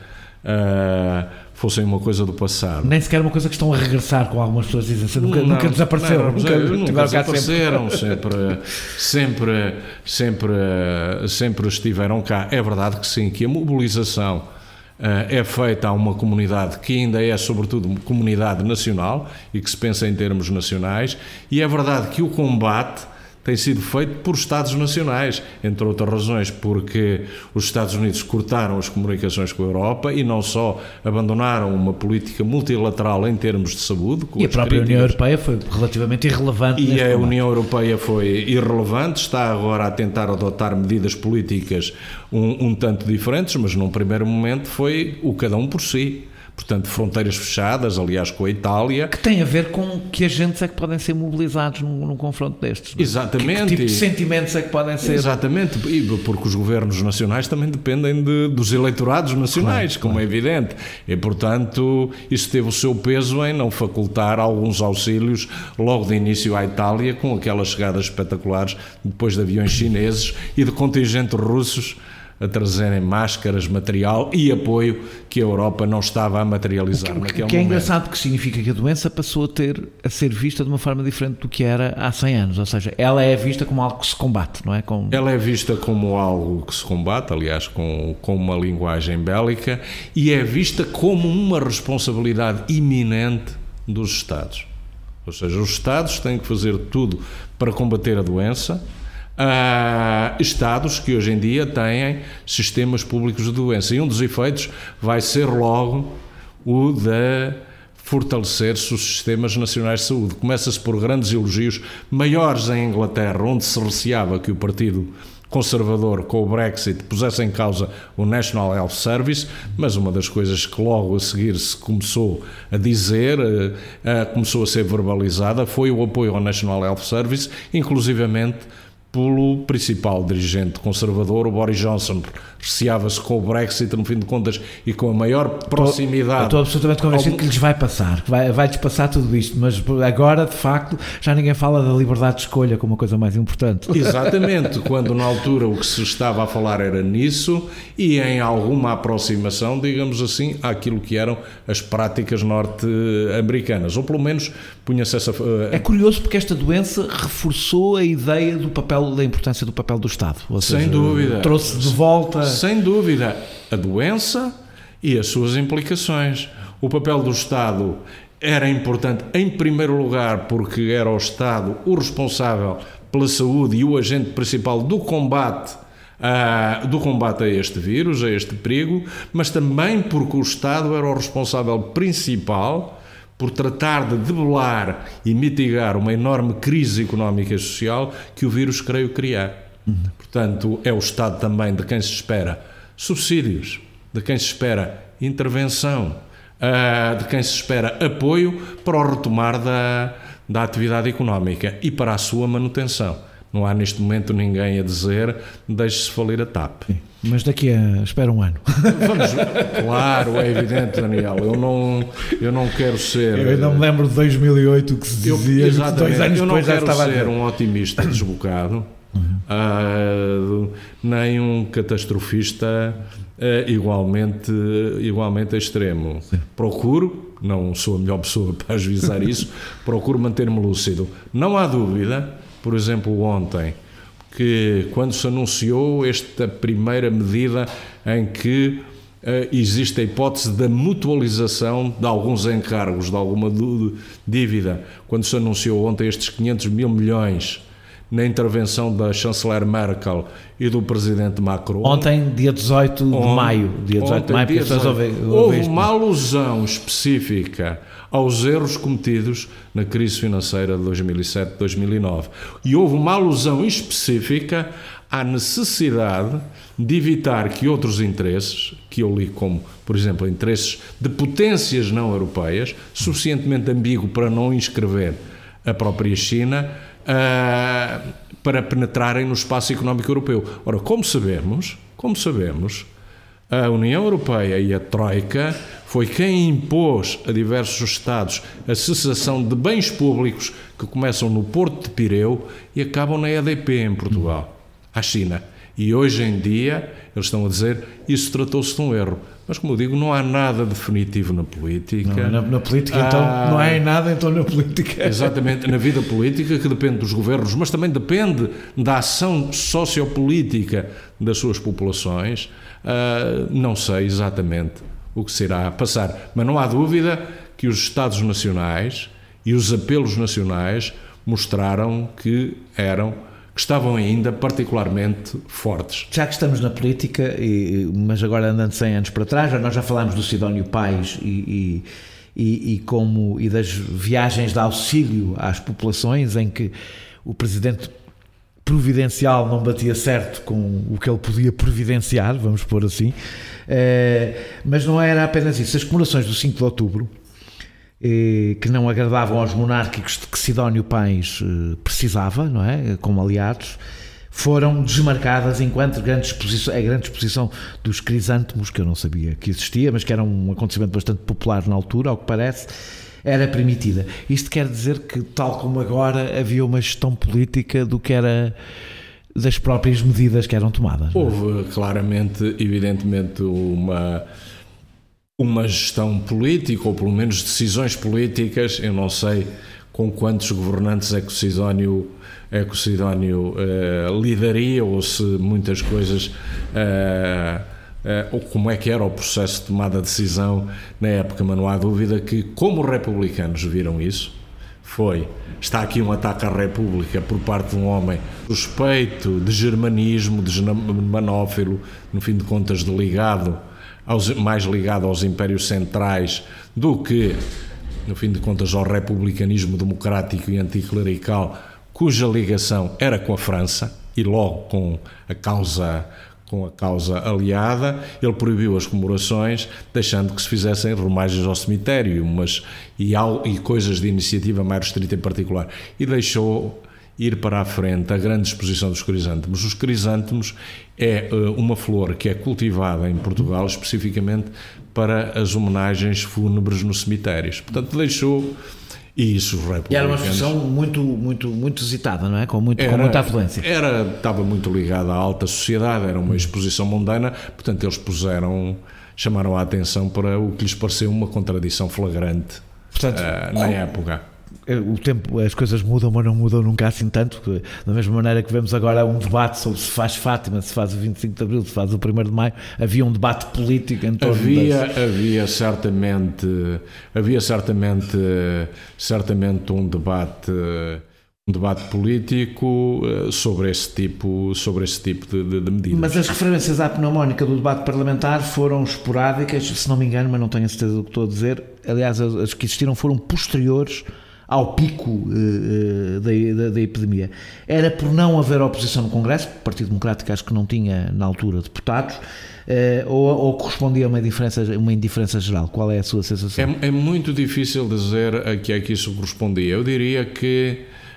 S3: uh, fossem uma coisa do passado.
S2: Nem sequer uma coisa que estão a regressar, com algumas pessoas dizem, assim, nunca, não, nunca desapareceram.
S3: Não, nunca, nunca, nunca desapareceram, sempre, sempre, sempre, sempre estiveram cá. É verdade que sim, que a mobilização é feita a uma comunidade que ainda é, sobretudo, comunidade nacional e que se pensa em termos nacionais, e é verdade que o combate tem sido feito por Estados nacionais, entre outras razões, porque os Estados Unidos cortaram as comunicações com a Europa e não só abandonaram uma política multilateral em termos de saúde.
S2: E a própria críticas. União Europeia foi relativamente irrelevante.
S3: E a
S2: combate.
S3: União Europeia foi irrelevante, está agora a tentar adotar medidas políticas um, um tanto diferentes, mas num primeiro momento foi o cada um por si. Portanto, fronteiras fechadas, aliás, com a Itália.
S2: Que tem a ver com que agentes é que podem ser mobilizados num, num confronto destes. Não?
S3: Exatamente.
S2: Que, que tipo de sentimentos é que podem ser...
S3: Exatamente, porque os governos nacionais também dependem de, dos eleitorados nacionais, claro, como claro. É evidente. E, portanto, isso teve o seu peso em não facultar alguns auxílios logo de início à Itália, com aquelas chegadas espetaculares depois de aviões chineses e de contingentes russos a trazerem máscaras, material e apoio que a Europa não estava a materializar
S2: o que,
S3: naquele momento.
S2: O que é engraçado, porque significa que a doença passou a, ter, a ser vista de uma forma diferente do que era há cem anos, ou seja, ela é vista como algo que se combate, não é? Com...
S3: Ela é vista como algo que se combate, aliás, com, com uma linguagem bélica, e é vista como uma responsabilidade iminente dos Estados. Ou seja, os Estados têm que fazer tudo para combater a doença. Uh, Estados que hoje em dia têm sistemas públicos de doença, e um dos efeitos vai ser logo o de fortalecer-se os sistemas nacionais de saúde. Começa-se por grandes elogios maiores em Inglaterra, onde se receava que o Partido Conservador, com o Brexit, pusesse em causa o National Health Service, mas uma das coisas que logo a seguir se começou a dizer, uh, uh, começou a ser verbalizada, foi o apoio ao National Health Service, inclusivamente pelo principal dirigente conservador, o Boris Johnson. Receava-se com o Brexit, no fim de contas, e com a maior proximidade.
S2: Estou, estou absolutamente convencido ao... que lhes vai passar, que vai, vai despassar tudo isto, mas agora, de facto, já ninguém fala da liberdade de escolha como uma coisa mais importante.
S3: Exatamente, quando na altura o que se estava a falar era nisso, e em alguma aproximação, digamos assim, àquilo que eram as práticas norte-americanas, ou pelo menos punha-se essa...
S2: É curioso porque esta doença reforçou a ideia do papel, da importância do papel do Estado. Ou seja,
S3: sem dúvida.
S2: Trouxe de volta...
S3: Sem dúvida, a doença e as suas implicações. O papel do Estado era importante, em primeiro lugar, porque era o Estado o responsável pela saúde e o agente principal do combate, uh, do combate a este vírus, a este perigo, mas também porque o Estado era o responsável principal por tratar de debelar e mitigar uma enorme crise económica e social que o vírus creio criar. Uhum. Portanto, é o Estado também de quem se espera subsídios, de quem se espera intervenção, de quem se espera apoio para o retomar da, da atividade económica e para a sua manutenção. Não há neste momento ninguém a dizer deixe-se falir a T A P.
S2: Sim, mas daqui a, espera um ano.
S3: Vamos, claro, é evidente, Daniel, eu não, eu não quero ser...
S2: Eu ainda me lembro de dois mil e oito que se dizia,
S3: eu, exatamente,
S2: dois anos
S3: eu não
S2: depois
S3: quero
S2: já estava
S3: ser um otimista desbocado, uhum. uh, nem um catastrofista uh, igualmente, igualmente extremo. Sim. Procuro, não sou a melhor pessoa para ajuizar isso, procuro manter-me lúcido. Não há dúvida, por exemplo, ontem, que quando se anunciou esta primeira medida em que uh, existe a hipótese da mutualização de alguns encargos, de alguma dívida, quando se anunciou ontem estes quinhentos mil milhões na intervenção da chanceler Merkel e do presidente Macron.
S2: Ontem, dia dezoito de maio. Dia dezoito de maio,
S3: dia dezoito. Houve, houve uma alusão específica aos erros cometidos na crise financeira de dois mil e sete, dois mil e nove. E houve uma alusão específica à necessidade de evitar que outros interesses, que eu li como, por exemplo, interesses de potências não europeias, suficientemente ambíguo para não inscrever a própria China, Uh, para penetrarem no espaço económico europeu. Ora, como sabemos, como sabemos, a União Europeia e a Troika foi quem impôs a diversos Estados a cessação de bens públicos que começam no Porto de Pireu e acabam na E D P em Portugal, à China. E hoje em dia eles estão a dizer isso tratou-se de um erro. Mas, como eu digo, não há nada definitivo na política.
S2: Não, na, na política, ah, então, não há nada, então, na política.
S3: Exatamente, na vida política, que depende dos governos, mas também depende da ação sociopolítica das suas populações. Ah, não sei exatamente o que se irá passar. Mas não há dúvida que os Estados nacionais e os apelos nacionais mostraram que eram... que estavam ainda particularmente fortes.
S2: Já que estamos na política, e, mas agora andando cem anos para trás, nós já falámos do Sidónio Pais e, e, e, como, e das viagens de auxílio às populações, em que o presidente providencial não batia certo com o que ele podia providenciar, vamos pôr assim, é, mas não era apenas isso. As comemorações do cinco de outubro, que não agradavam aos monárquicos de que Sidónio Pais precisava, não é? Como aliados, foram desmarcadas enquanto grande exposição, a grande exposição dos crisântemos, que eu não sabia que existia, mas que era um acontecimento bastante popular na altura, ao que parece, era permitida. Isto quer dizer que, tal como agora, havia uma gestão política do que era das próprias medidas que eram tomadas.
S3: Houve claramente, evidentemente, uma... uma gestão política, ou pelo menos decisões políticas. Eu não sei com quantos governantes é que o Sidónio, é que o Sidónio uh, lidaria, ou se muitas coisas, uh, uh, ou como é que era o processo de tomada de decisão na época, mas não há dúvida que, como os republicanos viram isso, foi, está aqui um ataque à República por parte de um homem suspeito de germanismo, de germanófilo, no fim de contas de ligado, Aos, mais ligado aos impérios centrais do que, no fim de contas, ao republicanismo democrático e anticlerical, cuja ligação era com a França e logo com a causa, com a causa aliada. Ele proibiu as comemorações, deixando que se fizessem romagens ao cemitério umas, e, e coisas de iniciativa mais restrita em particular, e deixou ir para a frente a grande exposição dos crisântemos. Os crisântemos é uh, uma flor que é cultivada em Portugal especificamente para as homenagens fúnebres nos cemitérios. Portanto, deixou... E isso os republicanos...
S2: E era uma exposição muito, muito, muito visitada, não é? Com, muito, era, com muita afluência.
S3: Era, estava muito ligada à alta sociedade, era uma exposição mundana, portanto eles puseram, chamaram a atenção para o que lhes pareceu uma contradição flagrante, portanto, uh, na época.
S2: O tempo, as coisas mudam, mas não mudam nunca assim tanto, da mesma maneira que vemos agora um debate sobre se faz Fátima, se faz o vinte e cinco de Abril, se faz o primeiro de Maio. Havia um debate político em torno
S3: havia,
S2: das...
S3: havia certamente havia certamente certamente um debate um debate político sobre esse tipo, sobre esse tipo de, de, de medidas.
S2: Mas as referências à pneumónica do debate parlamentar foram esporádicas, se não me engano, mas não tenho a certeza do que estou a dizer. Aliás, as que existiram foram posteriores ao pico uh, da, da, da epidemia. Era por não haver oposição no Congresso, o Partido Democrático acho que não tinha na altura deputados, uh, ou, ou correspondia a uma indiferença, uma indiferença geral? Qual é a sua sensação?
S3: É, é muito difícil dizer a que é que isso correspondia. Eu diria que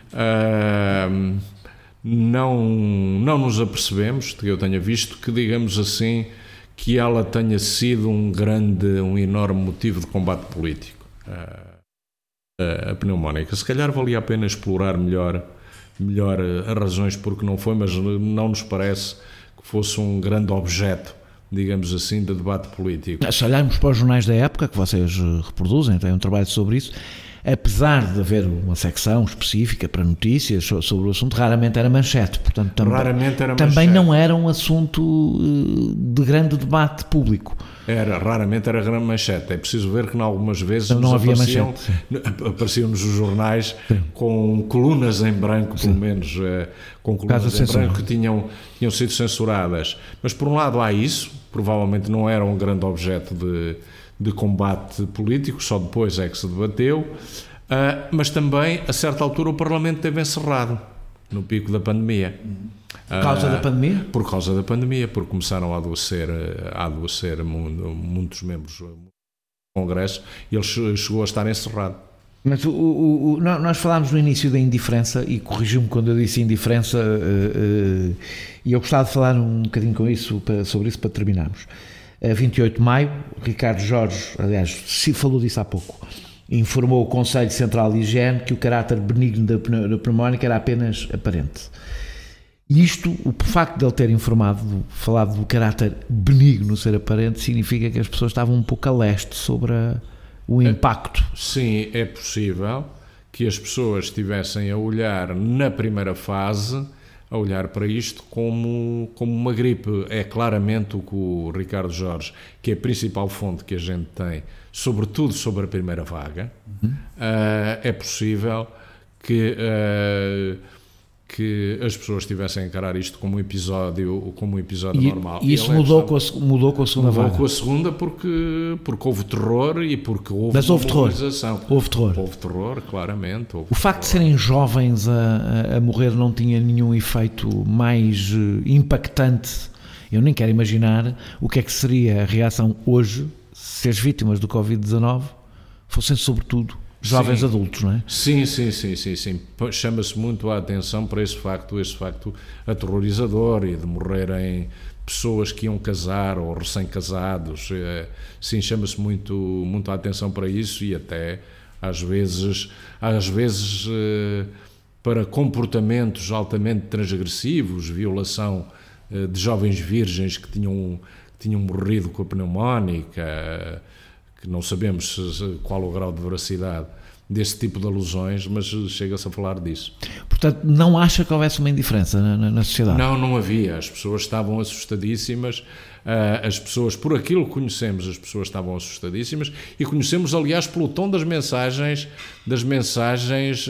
S3: uh, não, não nos apercebemos, que eu tenha visto, que digamos assim, que ela tenha sido um grande, um enorme motivo de combate político. Uh, a pneumónica. Se calhar valia a pena explorar melhor melhor as razões porque não foi, mas não nos parece que fosse um grande objeto, digamos assim, de debate político.
S2: Se olharmos para os jornais da época, que vocês reproduzem, têm um trabalho sobre isso, apesar de haver uma secção específica para notícias sobre o assunto, raramente era manchete. Portanto, tam-
S3: raramente era
S2: também
S3: manchete.
S2: Não era um assunto de grande debate público.
S3: Era, raramente era grande manchete. É preciso ver que, em algumas vezes,
S2: Então, não
S3: nos
S2: havia
S3: apareciam,
S2: manchete.
S3: apareciam-nos os jornais Sim. com colunas em branco,
S2: Sim.
S3: pelo menos, com colunas em branco que tinham, tinham sido censuradas. Mas, por um lado, há isso. Provavelmente não era um grande objeto de, de combate político, só depois é que se debateu. Uh, mas também, a certa altura, o Parlamento esteve encerrado, no pico da pandemia.
S2: Por causa uh, da pandemia?
S3: Por causa da pandemia, porque começaram a adoecer, a adoecer muitos membros do Congresso e ele chegou a estar encerrado.
S2: Mas o, o, o, nós falámos no início da indiferença, e corrigiu-me quando eu disse indiferença, uh, uh, e eu gostava de falar um bocadinho com isso, para, sobre isso para terminarmos. A vinte e oito de maio, Ricardo Jorge, aliás, se falou disso há pouco, informou o Conselho Central de Higiene que o caráter benigno da pneumónica era apenas aparente. E isto, o facto de ele ter informado, falado do caráter benigno ser aparente, significa que as pessoas estavam um pouco a leste sobre a, o impacto.
S3: É, sim, é possível que as pessoas estivessem a olhar na primeira fase, a olhar para isto como, como uma gripe. É claramente o que o Ricardo Jorge, que é a principal fonte que a gente tem, sobretudo sobre a primeira vaga, uhum. uh, é possível que... Uh, que as pessoas estivessem a encarar isto como um episódio, como um episódio
S2: e,
S3: normal.
S2: E isso mudou, com a, mudou com a segunda
S3: mudou
S2: vaga?
S3: Mudou com a segunda porque, porque houve terror e porque houve
S2: Mas houve
S3: mobilização.
S2: Terror. Houve terror.
S3: Houve terror, claramente. Houve
S2: o facto
S3: terror.
S2: de serem jovens a, a, a morrer não tinha nenhum efeito mais impactante. Eu nem quero imaginar o que é que seria a reação hoje se as vítimas do covid dezanove fossem, sobretudo, jovens sim. adultos, não é?
S3: Sim, sim, sim, sim, sim. Chama-se muito a atenção para esse facto, esse facto aterrorizador e de morrerem pessoas que iam casar ou recém-casados. Sim, chama-se muito, muito a atenção para isso e até às vezes, às vezes para comportamentos altamente transgressivos, violação de jovens virgens que tinham, que tinham morrido com a pneumónica, que não sabemos qual o grau de veracidade desse tipo de alusões, mas chega-se a falar disso.
S2: Portanto, não acha que houvesse uma indiferença na, na sociedade?
S3: Não, não havia. As pessoas estavam assustadíssimas, as pessoas, por aquilo que conhecemos, as pessoas estavam assustadíssimas e conhecemos, aliás, pelo tom das mensagens, das mensagens,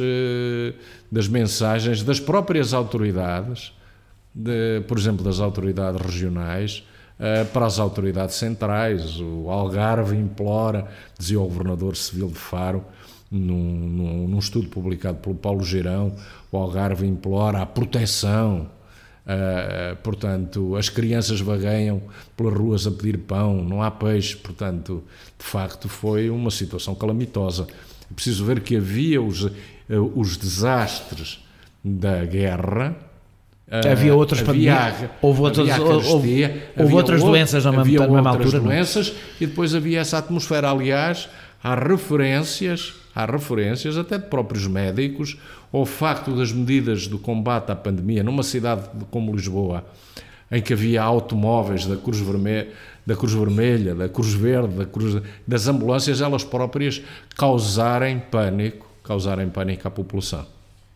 S3: das mensagens das próprias autoridades, de, por exemplo, das autoridades regionais, para as autoridades centrais. O Algarve implora, dizia o governador civil de Faro, num, num, num estudo publicado pelo Paulo Girão, o Algarve implora a proteção, uh, portanto, as crianças vagueiam pelas ruas a pedir pão, não há peixe, portanto, de facto foi uma situação calamitosa. É preciso ver que havia os, uh, os desastres da guerra.
S2: Havia outras pandemias, houve outras,
S3: havia
S2: houve, houve havia outras outro, doenças na mesma, na mesma altura.
S3: Doenças, e depois havia essa atmosfera. Aliás, há referências, há referências até de próprios médicos ao facto das medidas de combate à pandemia numa cidade como Lisboa, em que havia automóveis da Cruz Vermelha, da Cruz Vermelha, da Cruz Verde, da Cruz, das ambulâncias, elas próprias causarem pânico, causarem pânico à população.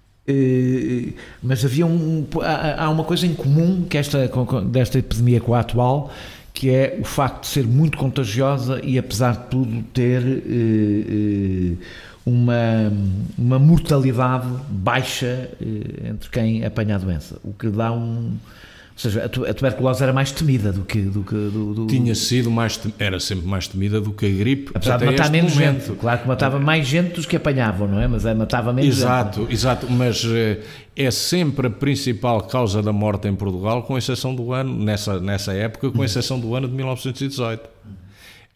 S2: Uh, mas havia um, há, há uma coisa em comum que esta, desta epidemia com a atual, que é o facto de ser muito contagiosa e, apesar de tudo, ter uh, uh, uma, uma mortalidade baixa uh, entre quem apanha a doença, o que dá um... Ou seja, a tuberculose era mais temida do que... Do que do, do...
S3: Tinha sido mais... Era sempre mais temida do que a gripe.
S2: Apesar de matar menos momento. gente. Claro que matava mais gente dos que apanhavam, não é? Mas matava menos
S3: exato,
S2: gente.
S3: Exato, exato. Mas é sempre a principal causa da morte em Portugal, com exceção do ano, nessa, nessa época, com exceção do ano de mil novecentos e dezoito.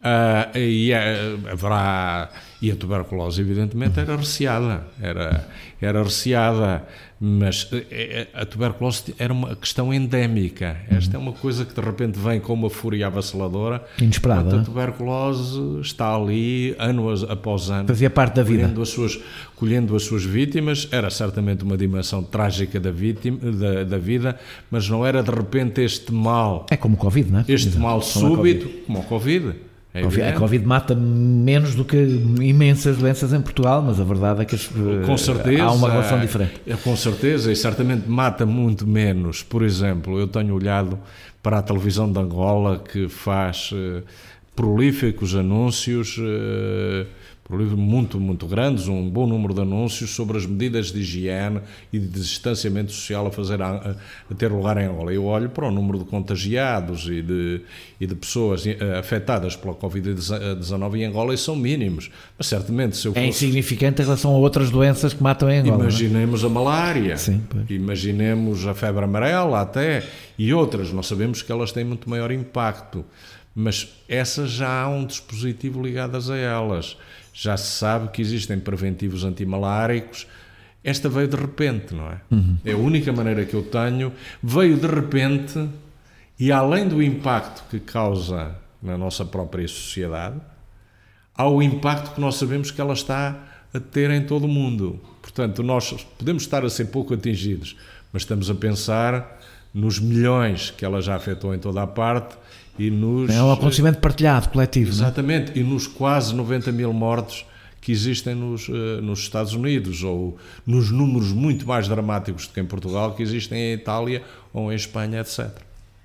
S3: Uh, e uh, haverá e a tuberculose evidentemente era receada, era, era receada, mas uh, a tuberculose era uma questão endémica. Esta uhum. é uma coisa que de repente vem com uma fúria avassaladora,
S2: inesperada.
S3: A tuberculose está ali ano após ano,
S2: fazia parte da vida,
S3: colhendo as suas, colhendo as suas vítimas. Era certamente uma dimensão trágica da, vítima, da, da vida, mas não era de repente este mal,
S2: é como o Covid, não é?
S3: Este
S2: Exato.
S3: mal súbito, como o Covid.
S2: É a Covid mata menos do que imensas doenças em Portugal, mas a verdade é que
S3: com certeza,
S2: há uma relação diferente.
S3: É, com certeza, e certamente mata muito menos. Por exemplo, eu tenho olhado para a televisão de Angola, que faz uh, prolíficos anúncios, uh, muito, muito grandes, um bom número de anúncios sobre as medidas de higiene e de distanciamento social a, fazer, a, a ter lugar em Angola. Eu olho para o número de contagiados e de, e de pessoas afetadas pela covid dezanove em Angola e são mínimos. Mas certamente se eu fosse...
S2: É insignificante em relação a outras doenças que matam em Angola.
S3: Imaginemos
S2: não é?
S3: a malária,
S2: Sim,
S3: imaginemos a febre amarela até, e outras. Nós sabemos que elas têm muito maior impacto, mas essas já há um dispositivo ligado a elas. Já se sabe que existem preventivos antimaláricos. Esta veio de repente, não é? Uhum. É a única maneira que eu tenho. Veio de repente e, além do impacto que causa na nossa própria sociedade, há o impacto que nós sabemos que ela está a ter em todo o mundo. Portanto, nós podemos estar a ser pouco atingidos, mas estamos a pensar nos milhões que ela já afetou em toda a parte. E nos,
S2: é um acontecimento partilhado, coletivo.
S3: Exatamente,
S2: não é?
S3: E nos quase noventa mil mortos que existem nos, uh, nos Estados Unidos, ou nos números muito mais dramáticos do que em Portugal, que existem em Itália ou em Espanha, etcétera.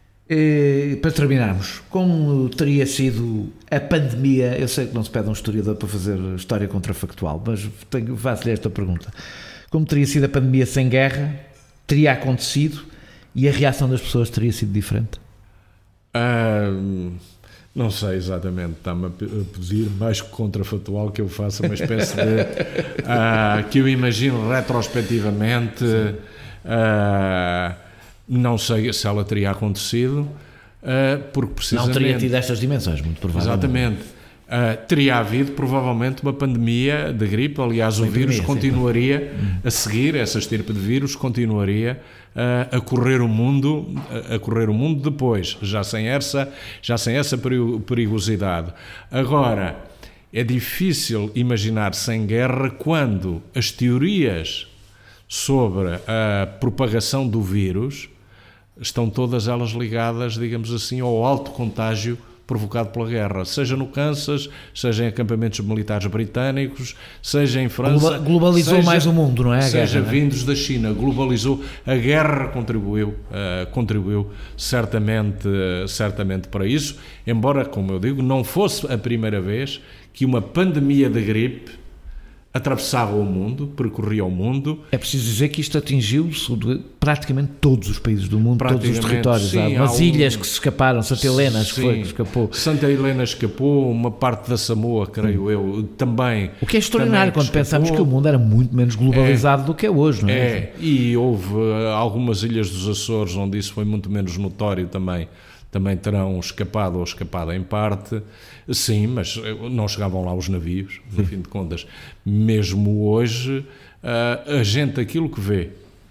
S2: E, para terminarmos, como teria sido a pandemia? Eu sei que não se pede um historiador para fazer história contrafactual, mas tenho, faço-lhe esta pergunta. Como teria sido a pandemia sem guerra? Teria acontecido e a reação das pessoas teria sido diferente?
S3: Uh, não sei exatamente, está-me a pedir mais que contrafactual que eu faça uma espécie de uh, que eu imagino retrospectivamente. Uh, não sei se ela teria acontecido, uh, porque precisamente
S2: não teria tido estas dimensões, muito provavelmente.
S3: Exatamente. Uh, teria havido provavelmente uma pandemia de gripe. Aliás, o
S2: Sem
S3: vírus
S2: pandemia,
S3: continuaria sim. a seguir, essa estirpe de vírus continuaria uh, a correr o mundo, a, a correr o mundo depois, já sem essa, já sem essa perigosidade. Agora, é difícil imaginar sem guerra quando as teorias sobre a propagação do vírus estão todas elas ligadas, digamos assim, ao alto contágio provocado pela guerra, seja no Kansas, seja em acampamentos militares britânicos, seja em França.
S2: Globalizou
S3: seja,
S2: mais o mundo, não é? A
S3: seja
S2: guerra,
S3: vindos
S2: não é?
S3: da China, globalizou. A guerra contribuiu, uh, contribuiu certamente, uh, certamente para isso, embora, como eu digo, não fosse a primeira vez que uma pandemia de gripe atravessava o mundo, percorria o mundo.
S2: É preciso dizer que isto atingiu praticamente todos os países do mundo, todos os territórios.
S3: Sim,
S2: há umas
S3: há um...
S2: ilhas que se escaparam, Santa Helena que, foi, que escapou.
S3: Santa Helena escapou, uma parte da Samoa, creio hum. eu, também.
S2: O que é extraordinário quando
S3: escapou.
S2: pensamos que o mundo era muito menos globalizado é, do que é hoje, não é?
S3: É, e houve algumas ilhas dos Açores onde isso foi muito menos notório também. Também terão escapado ou escapado em parte, sim, mas não chegavam lá os navios, no fim de contas. Mesmo hoje, a gente aquilo que vê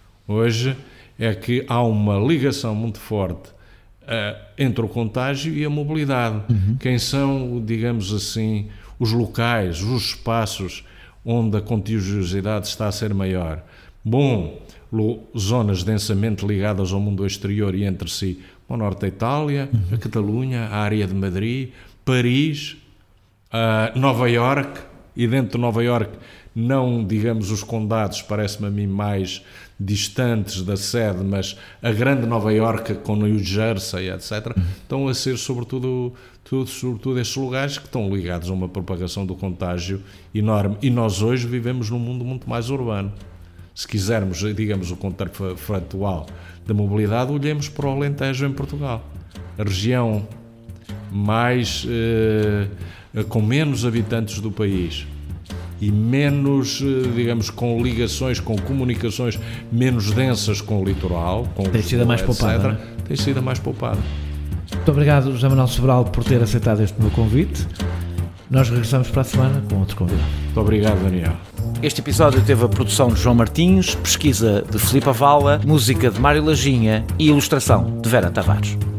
S3: hoje é que há uma ligação muito forte entre o contágio e a mobilidade. Uhum. Quem são, digamos assim, os locais, os espaços onde a contagiosidade está a ser maior? Bom, zonas densamente ligadas ao mundo exterior e entre si, o norte da Itália, uhum. a Catalunha, a área de Madrid, Paris, uh, Nova Iorque, e dentro de Nova Iorque, não, digamos, os condados, parece-me a mim mais distantes da sede, mas a grande Nova Iorque com New Jersey, etcétera, uhum. estão a ser, sobretudo, tudo, sobretudo estes lugares que estão ligados a uma propagação do contágio enorme. E nós hoje vivemos num mundo muito mais urbano. Se quisermos, digamos, o contrafactual da mobilidade, olhemos para o Alentejo em Portugal. A região mais, eh, com menos habitantes do país e menos, eh, digamos, com ligações, com comunicações menos densas com o litoral, com
S2: tem sido a mais poupada,
S3: tem sido a mais poupada.
S2: Muito obrigado, José Manuel Sobral, por ter aceitado este meu convite. Nós regressamos para a semana com outro convidado.
S3: Muito obrigado, Daniel.
S2: Este episódio teve a produção de João Martins, pesquisa de Filipe Avala, música de Mário Lajinha e ilustração de Vera Tavares.